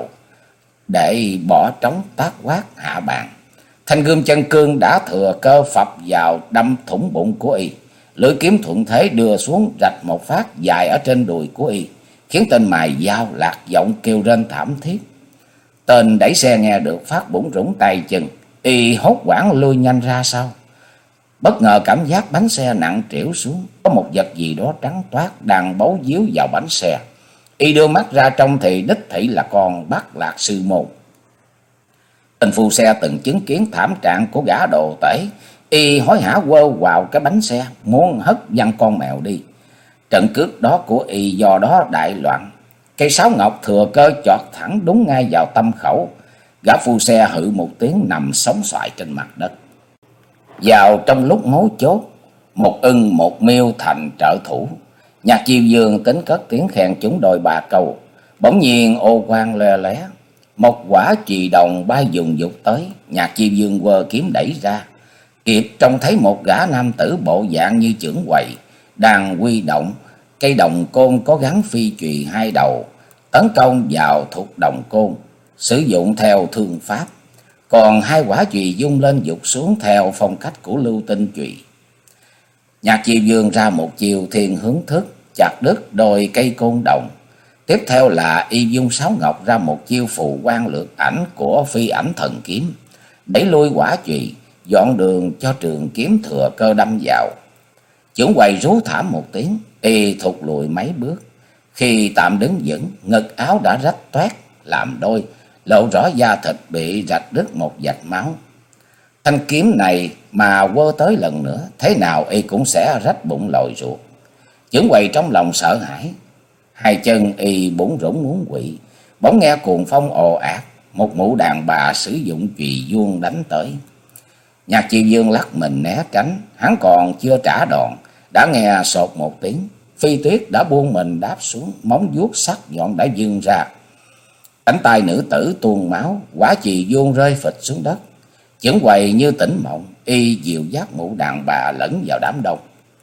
để bỏ trống tác quát hạ bàn. Thanh gươm chân cương đã thừa cơ phập vào đâm thủng bụng của y. Lưỡi kiếm thuận thế đưa xuống rạch một phát dài ở trên đùi của y, khiến tên mài dao lạc giọng kêu rên thảm thiết. Tên đẩy xe nghe được phát bủn rủn tay chân, y hốt hoảng lui nhanh ra sau. Bất ngờ cảm giác bánh xe nặng trĩu xuống, có một vật gì đó trắng toát đang bấu víu vào bánh xe. Y đưa mắt ra trong thì đích thị là con Bát Lạc Sư Môn. Tên phu xe từng chứng kiến thảm trạng của gã đồ tể, y hối hả quơ vào cái bánh xe, muốn hất văng con mèo đi. Trận cước đó của y do đó đại loạn, cây sáo ngọc thừa cơ chọt thẳng đúng ngay vào tâm khẩu. Gã phu xe hự một tiếng nằm sóng xoài trên mặt đất. Vào trong lúc mấu chốt, một ưng một miêu thành trợ thủ. Nhạc Chi Vương tính cất tiếng khen chúng đôi ba câu, bỗng nhiên ô quang le lé, một quả chì đồng bay dùng dục tới. Nhạc Chi Vương quơ kiếm đẩy ra, kịp trông thấy một gã nam tử bộ dạng như chưởng quầy đang huy động cây đồng côn có gắn phi chùy hai đầu, tấn công vào thuộc đồng côn, sử dụng theo thương pháp. Còn hai quả chùy dung lên dục xuống theo phong cách của Lưu Tinh chùy. Nhạc Chi Vương ra một chiều Thiên Hướng Thức, chặt đứt đôi cây côn đồng. Tiếp theo là y dung sáo ngọc ra một chiêu phù quan lược ảnh của Phi Ảnh Thần Kiếm, đẩy lui quả chùy, dọn đường cho trường kiếm thừa cơ đâm vào. Chưởng quầy rú thảm một tiếng, y thụt lùi mấy bước. Khi tạm đứng vững, ngực áo đã rách toét làm đôi, lộ rõ da thịt bị rạch đứt một vạch máu. Thanh kiếm này mà quơ tới lần nữa, thế nào y cũng sẽ rách bụng lòi ruột. Chưởng quầy trong lòng sợ hãi, hai chân y bủn rủn muốn quỵ. Bỗng nghe cuồng phong ồ ạt, một mụ đàn bà sử dụng chùy vuông đánh tới. Nhạc Chi Vương lắc mình né tránh, hắn còn chưa trả đòn, đã nghe sột một tiếng. Phi Tuyết đã buông mình đáp xuống, móng vuốt sắc nhọn đã vươn ra. Cánh tay nữ tử tuôn máu, quả chì vuông rơi phịch xuống đất. Chưởng quầy như tỉnh mộng, y dìu dắt mụ đàn bà lẫn vào đám đông.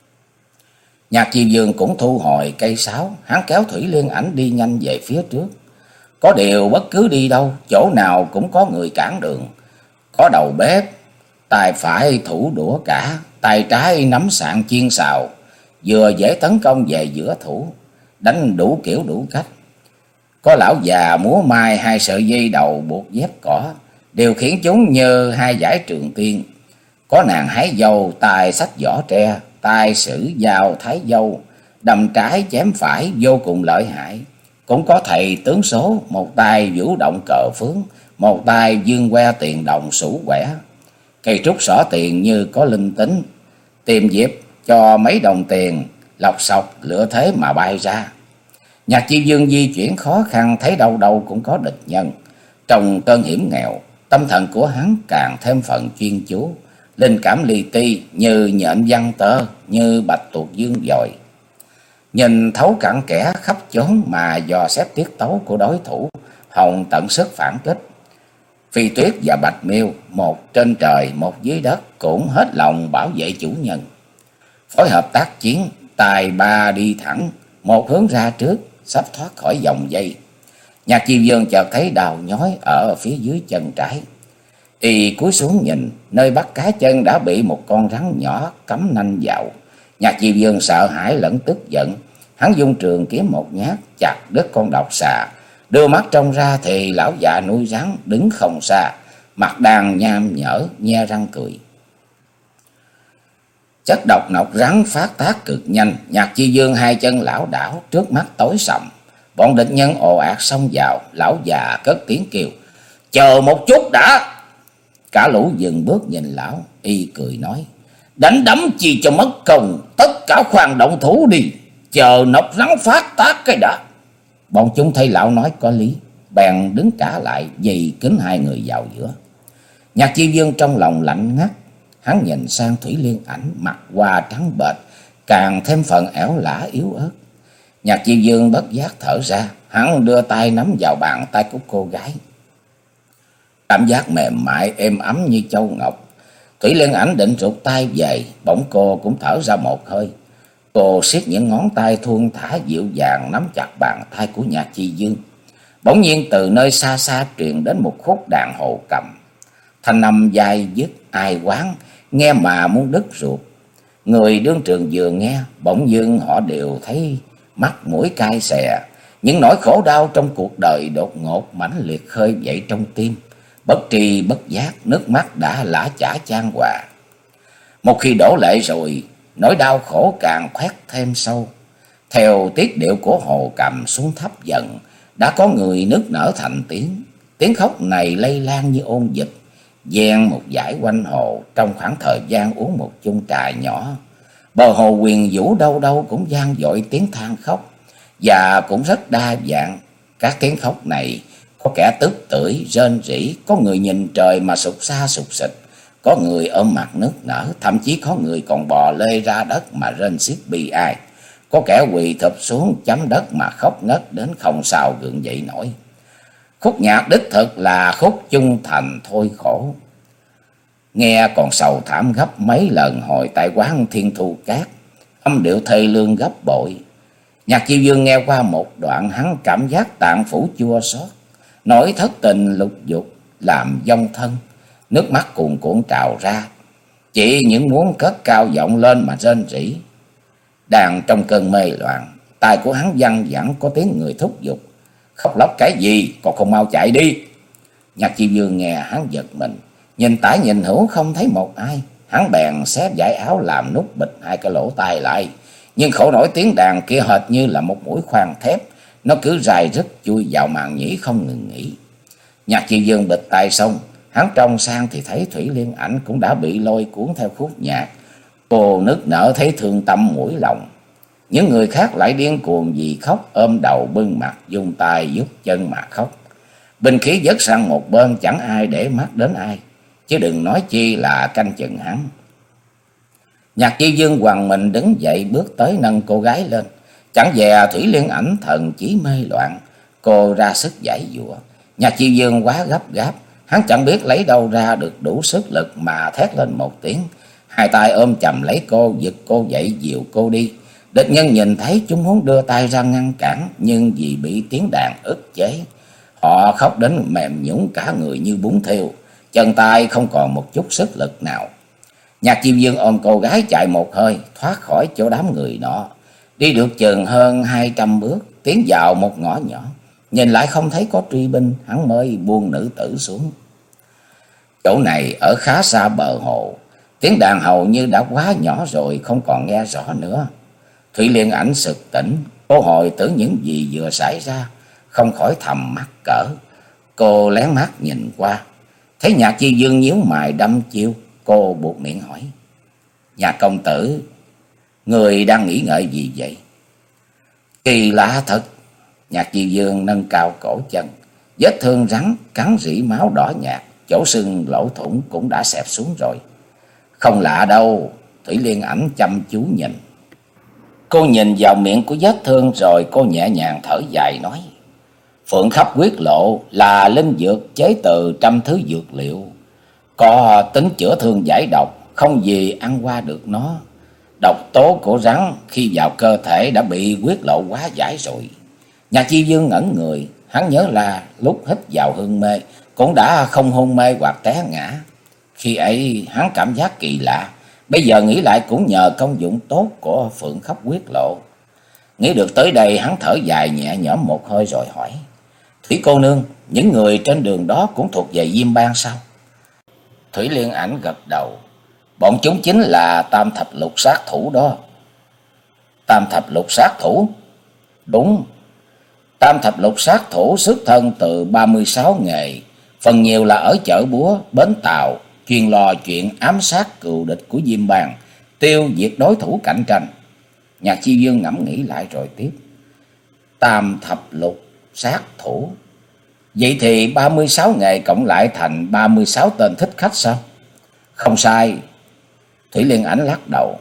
Nhạc Chi Vương cũng thu hồi cây sáo, hắn kéo Thủy Liên Ảnh đi nhanh về phía trước. Có điều bất cứ đi đâu, chỗ nào cũng có người cản đường. Có đầu bếp, tay phải thủ đũa cả, tay trái nắm sạn chiên xào, vừa dễ tấn công về giữa thủ, đánh đủ kiểu đủ cách. Có lão già múa mai hai sợi dây đầu buộc dép cỏ, điều khiển chúng như hai dải trường tiên. Có nàng hái dâu, tay xách giỏ tre, tay sử dao thái dâu, đâm trái chém phải vô cùng lợi hại. Cũng có thầy tướng số, một tay vũ động cờ phướng, một tay dương que tiền đồng sủ quẻ. Cây trúc xỏ tiền như có linh tính, tìm dịp cho mấy đồng tiền lọc sọc lựa thế mà bay ra. Nhạc Chi Dương di chuyển khó khăn, thấy đâu đâu cũng có địch nhân. Trong cơn hiểm nghèo, tâm thần của hắn càng thêm phần chuyên chú, linh cảm li ti như nhện văn tơ, như bạch tuộc dương dội. Nhìn thấu cặn kẽ khắp chốn mà dò xét tiết tấu của đối thủ, hòng tận sức phản kích. Phi Tuyết và Bạch Miêu, một trên trời một dưới đất, cũng hết lòng bảo vệ chủ nhân. Phối hợp tác chiến, tài ba đi thẳng, một hướng ra trước, sắp thoát khỏi vòng dây. Nhạc Chi Dương chợt thấy đau nhói ở phía dưới chân trái. Y cúi xuống nhìn, nơi bắt cá chân đã bị một con rắn nhỏ cắm nanh vào. Nhạc Chi Dương sợ hãi lẫn tức giận, hắn dung trường kiếm một nhát chặt đứt con độc xà. Đưa mắt trông ra thì lão già nuôi rắn đứng không xa, mặt đang nham nhở, nhe răng cười. Chất độc nọc rắn phát tác cực nhanh, Nhạc Chi Dương hai chân lão đảo, trước mắt tối sầm. Bọn địch nhân ồ ạt xông vào, lão già cất tiếng kêu: "Chờ một chút đã!" Cả lũ dừng bước nhìn lão, y cười nói: "Đánh đấm chi cho mất công, tất cả khoan động thủ đi, chờ nọc rắn phát tác cái đã." Bọn chúng thấy lão nói có lý, bèn đứng trả lại, dì kính hai người vào giữa. Nhạc Chi Dương trong lòng lạnh ngắt, hắn nhìn sang Thủy Liên Ảnh, mặt hoa trắng bệch, càng thêm phần ẻo lả yếu ớt. Nhạc Chi Dương bất giác thở ra, hắn đưa tay nắm vào bàn tay của cô gái. Cảm giác mềm mại êm ấm như châu ngọc. Thủy Liên Ảnh định rụt tay về, bỗng cô cũng thở ra một hơi. Cô siết những ngón tay thuôn thả dịu dàng nắm chặt bàn tay của Nhạc Chi Dương. Bỗng nhiên từ nơi xa xa truyền đến một khúc đàn hồ cầm. Thanh âm dai dứt ai oán, nghe mà muốn đứt ruột. Người đương trường vừa nghe, bỗng dưng họ đều thấy mắt mũi cay xè. Những nỗi khổ đau trong cuộc đời đột ngột mãnh liệt khơi dậy trong tim. Bất tri bất giác, nước mắt đã lã chã chan hòa. Một khi đổ lệ rồi, nỗi đau khổ càng khoét thêm sâu. Theo tiết điệu của hồ cầm xuống thấp dần, đã có người nức nở thành tiếng. Tiếng khóc này lây lan như ôn dịch, ven một dải quanh hồ. Trong khoảng thời gian uống một chung trà nhỏ, bờ hồ huyền vũ đâu đâu cũng vang dội tiếng than khóc, và cũng rất đa dạng. Các tiếng khóc này có kẻ tức tưởi rên rỉ, có người nhìn trời mà sụt xa sụt sịt, có người ôm mặt nức nở, thậm chí có người còn bò lê ra đất mà rên xiết bi ai. Có kẻ quỳ thụp xuống chấm đất mà khóc ngất đến không sao gượng dậy nổi. Khúc nhạc đích thực là khúc chung thành thôi khổ, nghe còn sầu thảm gấp mấy lần hồi tại quán Thiên Thu Cát, âm điệu thê lương gấp bội. Nhạc Chi Dương nghe qua một đoạn, hắn cảm giác tạng phủ chua xót, nỗi thất tình lục dục làm vong thân, nước mắt cuồn cuộn trào ra, chỉ những muốn cất cao giọng lên mà rên rỉ. Đang trong cơn mê loạn, tai của hắn văng vẳng có tiếng người thúc giục: "Khóc lóc cái gì, còn không mau chạy đi!" Nhạc Chi Dương nghe hắn giật mình, nhìn tả nhìn hữu không thấy một ai. Hắn bèn xé vải áo làm nút bịch hai cái lỗ tai lại, nhưng khổ nổi tiếng đàn kia hệt như là một mũi khoan thép, nó cứ rài rứt chui vào màng nhĩ không ngừng nghỉ. Nhạc Chi Dương bịch tai xong, hắn trông sang thì thấy Thủy Liên Ảnh cũng đã bị lôi cuốn theo khúc nhạc. Cô nức nở thấy thương tâm mũi lòng. Những người khác lại điên cuồng vì khóc, ôm đầu bưng mặt, dùng tay giúp chân mà khóc. Binh khí vứt sang một bên, chẳng ai để mắt đến ai, chứ đừng nói chi là canh chừng hắn. Nhạc Chi Dương quằn mình đứng dậy, bước tới nâng cô gái lên. Chẳng dè Thủy Liên Ảnh thần chí mê loạn, cô ra sức giải dụa. Nhạc Chi Dương quá gấp gáp, hắn chẳng biết lấy đâu ra được đủ sức lực mà thét lên một tiếng. Hai tay ôm chầm lấy cô, giật cô dậy dìu cô đi. Địch nhân nhìn thấy chúng muốn đưa tay ra ngăn cản, nhưng vì bị tiếng đàn ức chế, họ khóc đến mềm nhũn cả người như bún thiêu, chân tay không còn một chút sức lực nào. Nhạc Chi Dương ôm cô gái chạy một hơi thoát khỏi chỗ đám người nọ, đi được chừng hơn hai trăm bước, tiến vào một ngõ nhỏ. Nhìn lại không thấy có truy binh, hắn mới buông nữ tử xuống. Chỗ này ở khá xa bờ hồ, Tiếng đàn hầu như đã quá nhỏ rồi, không còn nghe rõ nữa. Thủy Liên Ảnh sực tỉnh, cô hồi tưởng những gì vừa xảy ra, không khỏi thầm mắc cỡ. Cô lén mắt nhìn qua, thấy Nhạc Chi Dương nhíu mày đăm chiêu. Cô buột miệng hỏi: Nhạc công tử, người đang nghĩ ngợi gì vậy? Kỳ lạ thật. Nhạc Chi Dương nâng cao cổ chân, vết thương rắn cắn rỉ máu đỏ nhạt, chỗ sưng lỗ thủng cũng đã xẹp xuống rồi. Không lạ đâu. Thủy Liên Ảnh chăm chú nhìn. Cô nhìn vào miệng của vết thương rồi cô nhẹ nhàng thở dài nói: Phượng Khắp Quyết Lộ là linh dược chế từ trăm thứ dược liệu, có tính chữa thương giải độc, không gì ăn qua được nó. Độc tố của rắn khi vào cơ thể đã bị Quyết Lộ hóa giải rồi. Nhạc Chi Dương ngẩn người, hắn nhớ là lúc hít vào hương mê cũng đã không hôn mê hoặc té ngã. Khi ấy hắn cảm giác kỳ lạ, bây giờ nghĩ lại cũng nhờ công dụng tốt của Phượng Khắp Quyết Lộ. Nghĩ được tới đây, hắn thở dài nhẹ nhõm một hơi rồi hỏi: Thủy cô nương, những người trên đường đó cũng thuộc về Diêm Bang sao? Thủy Liên Ảnh gật đầu: Bọn chúng chính là Tam Thập Lục sát thủ đó. Tam Thập Lục sát thủ? Đúng. Tam Thập Lục sát thủ xuất thân từ ba mươi sáu nghề, phần nhiều là ở chợ búa, bến tàu, chuyên lo chuyện ám sát cừu địch của Diêm Bang, tiêu diệt đối thủ cạnh tranh. Nhạc Chi Dương ngẫm nghĩ lại rồi tiếp: Tam Thập Lục sát thủ, vậy thì ba mươi sáu nghề cộng lại thành ba mươi sáu tên thích khách sao? Không sai. Thủy Liên Ảnh lắc đầu: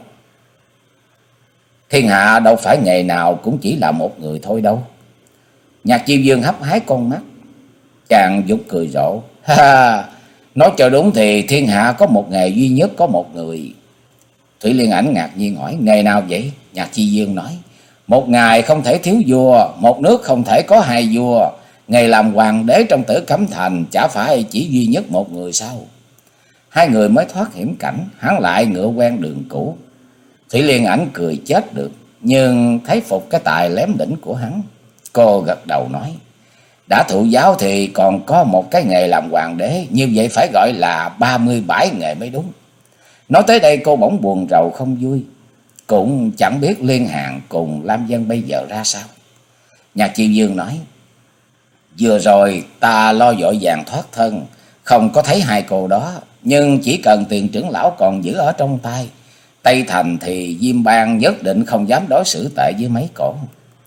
Thiên hạ đâu phải nghề nào cũng chỉ là một người thôi đâu. Nhạc Chi Dương hấp hái con mắt, chàng giục cười rộ: Ha ha, nói cho đúng thì thiên hạ có một nghề duy nhất có một người. Thủy Liên Ảnh ngạc nhiên hỏi: Nghề nào vậy? Nhạc Chi Dương nói: Một ngày không thể thiếu vua, một nước không thể có hai vua. Nghề làm hoàng đế trong Tử Cấm Thành chả phải chỉ duy nhất một người sao? Hai người mới thoát hiểm cảnh, hắn lại ngựa quen đường cũ. Thủy Liên Ảnh cười chết được, nhưng thấy phục cái tài lém đỉnh của hắn. Cô gật đầu nói: Đã thụ giáo thì còn có một cái nghề làm hoàng đế, như vậy phải gọi là ba mươi bảy nghề mới đúng. Nói tới đây cô bỗng buồn rầu không vui, cũng chẳng biết Liên Hàn cùng Lam Dân bây giờ ra sao. Nhạc Chi Dương nói: Vừa rồi ta lo vội vàng thoát thân, không có thấy hai cô đó, nhưng chỉ cần tiền trưởng lão còn giữ ở trong tay, Tây Thành thì Diêm Bang nhất định không dám đối xử tệ với mấy cổ.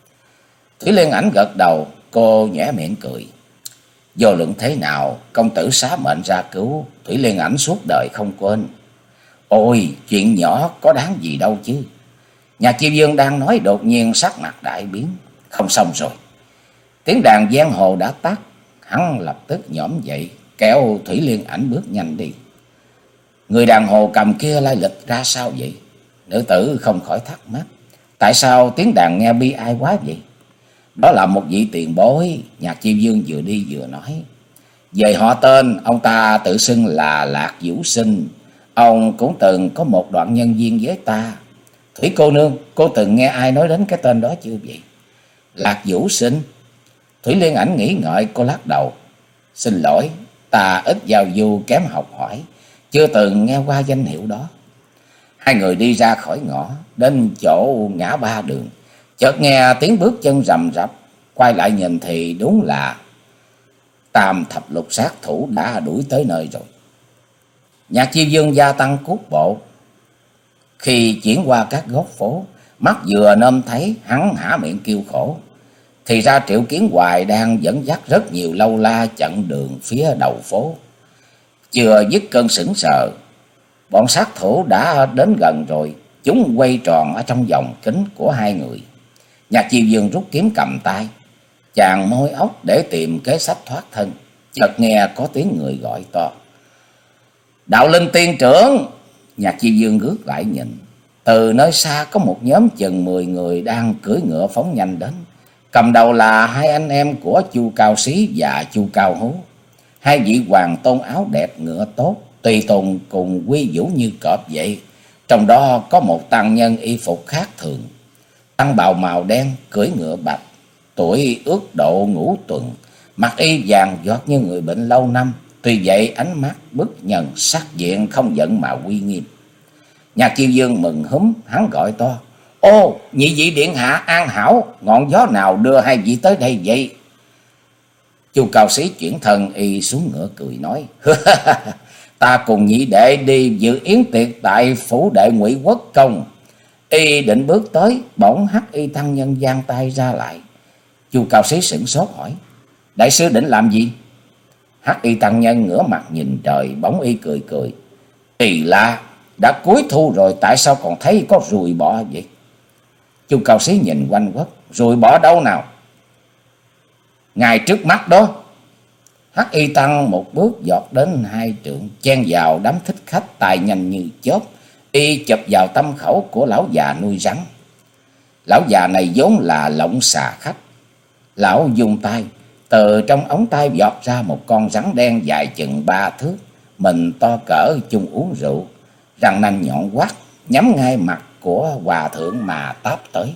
Thủy Liên Ảnh gật đầu, cô nhếch miệng cười: Vô luận thế nào, công tử xá mệnh ra cứu, Thủy Liên Ảnh suốt đời không quên. Ôi, chuyện nhỏ có đáng gì đâu chứ. Nhạc Chi Dương đang nói, đột nhiên sắc mặt đại biến. Không xong rồi. Tiếng đàn giang hồ đã tắt, hắn lập tức nhổm dậy, kéo Thủy Liên Ảnh bước nhanh đi. Người đàn hồ cầm kia lai lịch ra sao vậy? Nữ tử không khỏi thắc mắc, tại sao tiếng đàn nghe bi ai quá vậy? Đó là một vị tiền bối. Nhạc Chi Dương vừa đi vừa nói: Về họ tên, ông ta tự xưng là Lạc Vũ Sinh. Ông cũng từng có một đoạn nhân duyên với ta. Thủy cô nương, cô từng nghe ai nói đến cái tên đó chưa vậy? Lạc Vũ Sinh? Thủy Liên Ảnh nghĩ ngợi, cô lắc đầu: Xin lỗi, ta ít giao du kém học hỏi, chưa từng nghe qua danh hiệu đó. Hai người đi ra khỏi ngõ, đến chỗ ngã ba đường, chợt nghe tiếng bước chân rầm rập. Quay lại nhìn thì đúng là Tam Thập Lục sát thủ đã đuổi tới nơi rồi. Nhạc Chi Dương gia tăng cút bộ. Khi chuyển qua các góc phố, mắt vừa nôm thấy, hắn há miệng kêu khổ. Thì ra Triệu Kiến Hoài đang dẫn dắt rất nhiều lâu la chặn đường phía đầu phố. Chưa dứt cơn sững sờ, bọn sát thủ đã đến gần rồi. Chúng quay tròn ở trong vòng kính của hai người. Nhạc Chi Dương rút kiếm cầm tay, chàng môi óc để tìm kế sách thoát thân. Chợt nghe có tiếng người gọi to: Đạo Linh tiên trưởng! Nhạc Chi Dương ngước lại nhìn, từ nơi xa có một nhóm chừng mười người đang cưỡi ngựa phóng nhanh đến. Cầm đầu là hai anh em của Chu Cao Sĩ và Chu Cao Hú, hai vị hoàng tôn áo đẹp ngựa tốt, tùy tùng cùng quy vũ như cọp vậy. Trong đó có một tăng nhân y phục khác thường, tăng bào màu đen, cưỡi ngựa bạch, tuổi ước độ ngũ tuần, mặc y vàng giọt như người bệnh lâu năm. Tuy vậy ánh mắt bức nhân sắc diện không giận mà uy nghiêm. Nhà Kiêu Dương mừng húm, hắn gọi to: Ô, nhị vị điện hạ an hảo, ngọn gió nào đưa hai vị tới đây vậy? Chu Cao Sĩ chuyển thân y xuống ngựa cười nói: Ta cùng nhị đệ đi dự yến tiệc tại phủ đệ Ngụy Quốc Công. Y định bước tới, bỗng Hắc Y tăng nhân giang tay ra lại. Chu Cao Sĩ sửng sốt hỏi: Đại sư định làm gì? Hắc Y tăng nhân ngửa mặt nhìn trời, bỗng y cười cười: Kỳ lạ, đã cuối thu rồi tại sao còn thấy có ruồi bọ vậy? Chu Cao Sĩ nhìn quanh quất: Ruồi bọ đâu nào? Ngay trước mắt đó. Hắc Y tăng một bước giọt đến hai trượng, chen vào đám thích khách, tài nhanh như chớp, y chụp vào tâm khẩu của lão già nuôi rắn. Lão già này vốn là lộng xà khách. Lão dùng tay, từ trong ống tay giọt ra một con rắn đen dài chừng ba thước, mình to cỡ chung uống rượu, răng nanh nhọn quắt, nhắm ngay mặt của hòa thượng mà táp tới.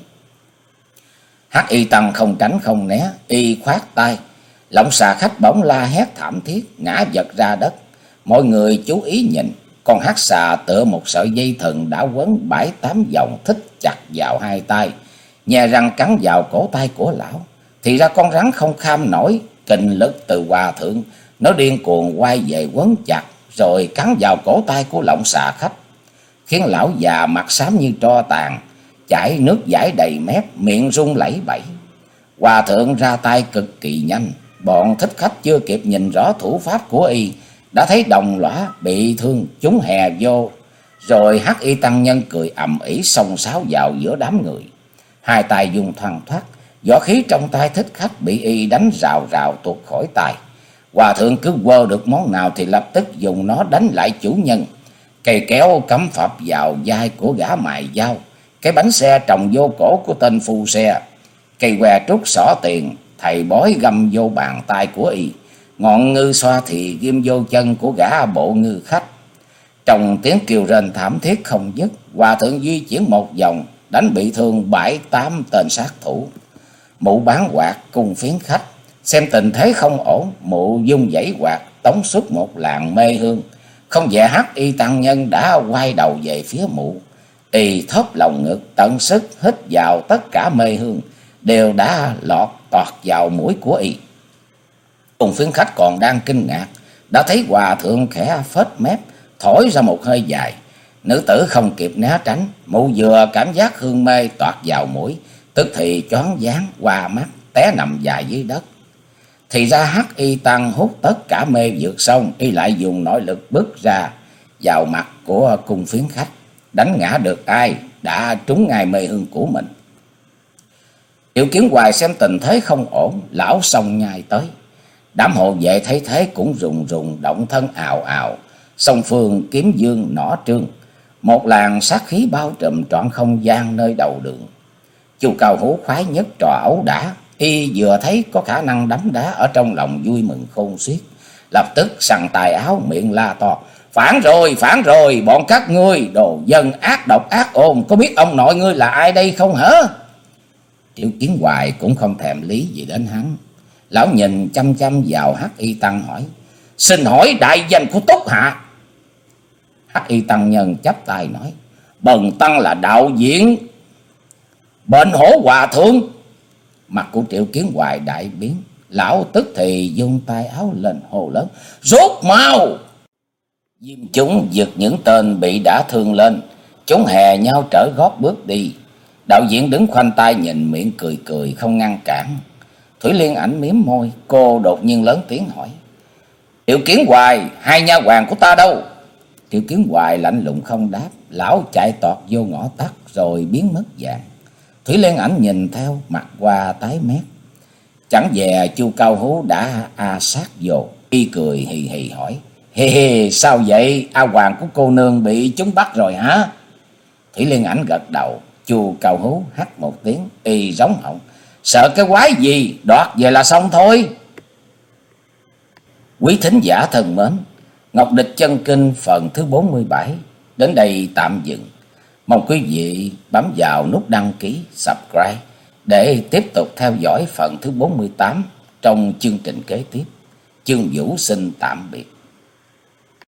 Hắc Y tăng không tránh không né, y khoát tay, lộng xà khách bỗng la hét thảm thiết, ngã vật ra đất. Mọi người chú ý nhìn, con hắc xà tựa một sợi dây thừng đã quấn bảy tám vòng thích chặt vào hai tay, nhè răng cắn vào cổ tay của lão. Thì ra con rắn không kham nổi kình lực từ hòa thượng, nó điên cuồng quay về quấn chặt rồi cắn vào cổ tay của lộng xà khách, khiến lão già mặt xám như tro tàn, chảy nước dãi đầy mép, miệng run lẩy bẩy. Hòa thượng ra tay cực kỳ nhanh, bọn thích khách chưa kịp nhìn rõ thủ pháp của y đã thấy đồng lõa bị thương, chúng hè vô. Rồi Hắc Y tăng nhân cười ầm ĩ xông xáo vào giữa đám người, hai tay dùng thoăn thoắt, võ khí trong tay thích khách bị y đánh rào rào tuột khỏi tay. Hòa thượng cứ quơ được món nào thì lập tức dùng nó đánh lại chủ nhân. Cây kéo cắm phập vào vai của gã mài dao, cái bánh xe trồng vô cổ của tên phu xe, cây que trúc xỏ tiền, thầy bói găm vô bàn tay của y, ngọn ngư xoa thì ghim vô chân của gã bộ ngư khách. Trong tiếng kêu rên thảm thiết không dứt, hòa thượng di chuyển một vòng, đánh bị thương bảy tám tên sát thủ. Mụ bán quạt cùng phiến khách xem tình thế không ổn, mụ dung dãy quạt tống xuất một làn mê hương. Không dè Hắc Y tăng nhân đã quay đầu về phía mụ, y thóp lòng ngực tận sức hít vào tất cả mê hương, đều đã lọt toạt vào mũi của y. Cùng phiến khách còn đang kinh ngạc, đã thấy hòa thượng khẽ phết mép thổi ra một hơi dài. Nữ tử không kịp né tránh, mụ vừa cảm giác hương mê toạt vào mũi, tức thì choáng váng qua mắt, té nằm dài dưới đất. Thì ra Hắc Y tăng hút tất cả mê vượt xong, y lại dùng nội lực bứt ra vào mặt của cung phiến khách, đánh ngã được ai đã trúng ngay mê hương của mình. Triệu Kiến Hoài xem tình thế không ổn, lão xông nhai tới. Đám hộ vệ thấy thế cũng rùng rùng động thân ào ào, song phương kiếm dương nỏ trương, một làn sát khí bao trùm trọn không gian nơi đầu đường. Chu Cao Hữu khoái nhất trò ấu đả, y vừa thấy có khả năng đấm đá ở trong lòng vui mừng khôn xiết, lập tức sằng tài áo miệng la to: Phản rồi, phản rồi, bọn các ngươi đồ dân ác độc ác ôn, có biết ông nội ngươi là ai đây không hả? Triệu Kiến Hoài cũng không thèm lý gì đến hắn. Lão nhìn chăm chăm vào Hắc Y tăng hỏi: Xin hỏi đại danh của Túc hạ? Hắc Y tăng nhân chắp tay nói: Bần tăng là đạo diễn Bệnh Hổ hòa thượng. Mặt của Triệu Kiến Hoài đại biến, lão tức thì vung tay áo lên hô lớn: Rút mau! Diêm chúng giật những tên bị đả thương lên, chúng hè nhau trở gót bước đi. Đạo diễn đứng khoanh tay nhìn, miệng cười cười không ngăn cản. Thủy Liên Ảnh miếm môi, cô đột nhiên lớn tiếng hỏi: Triệu Kiến Hoài, hai nha hoàn của ta đâu? Triệu Kiến Hoài lạnh lùng không đáp, lão chạy tọt vô ngõ tắt rồi biến mất dạng. Thủy Liên Ảnh nhìn theo, mặt qua tái mét. Chẳng dè Chu Cao Hú đã a sát vô, y cười hì hì hỏi: Hê hê, sao vậy? A hoàng của cô nương bị chúng bắt rồi hả? Thủy Liên Ảnh gật đầu. Chu Cao Hú hắt một tiếng, y rống họng: Sợ cái quái gì, đoạt về là xong thôi. Quý thính giả thân mến, Ngọc Địch Chân Kinh phần thứ bốn mươi bảy đến đây tạm dừng. Mong quý vị bấm vào nút đăng ký, subscribe để tiếp tục theo dõi phần thứ bốn mươi tám trong chương trình kế tiếp. Chương Vũ xin tạm biệt.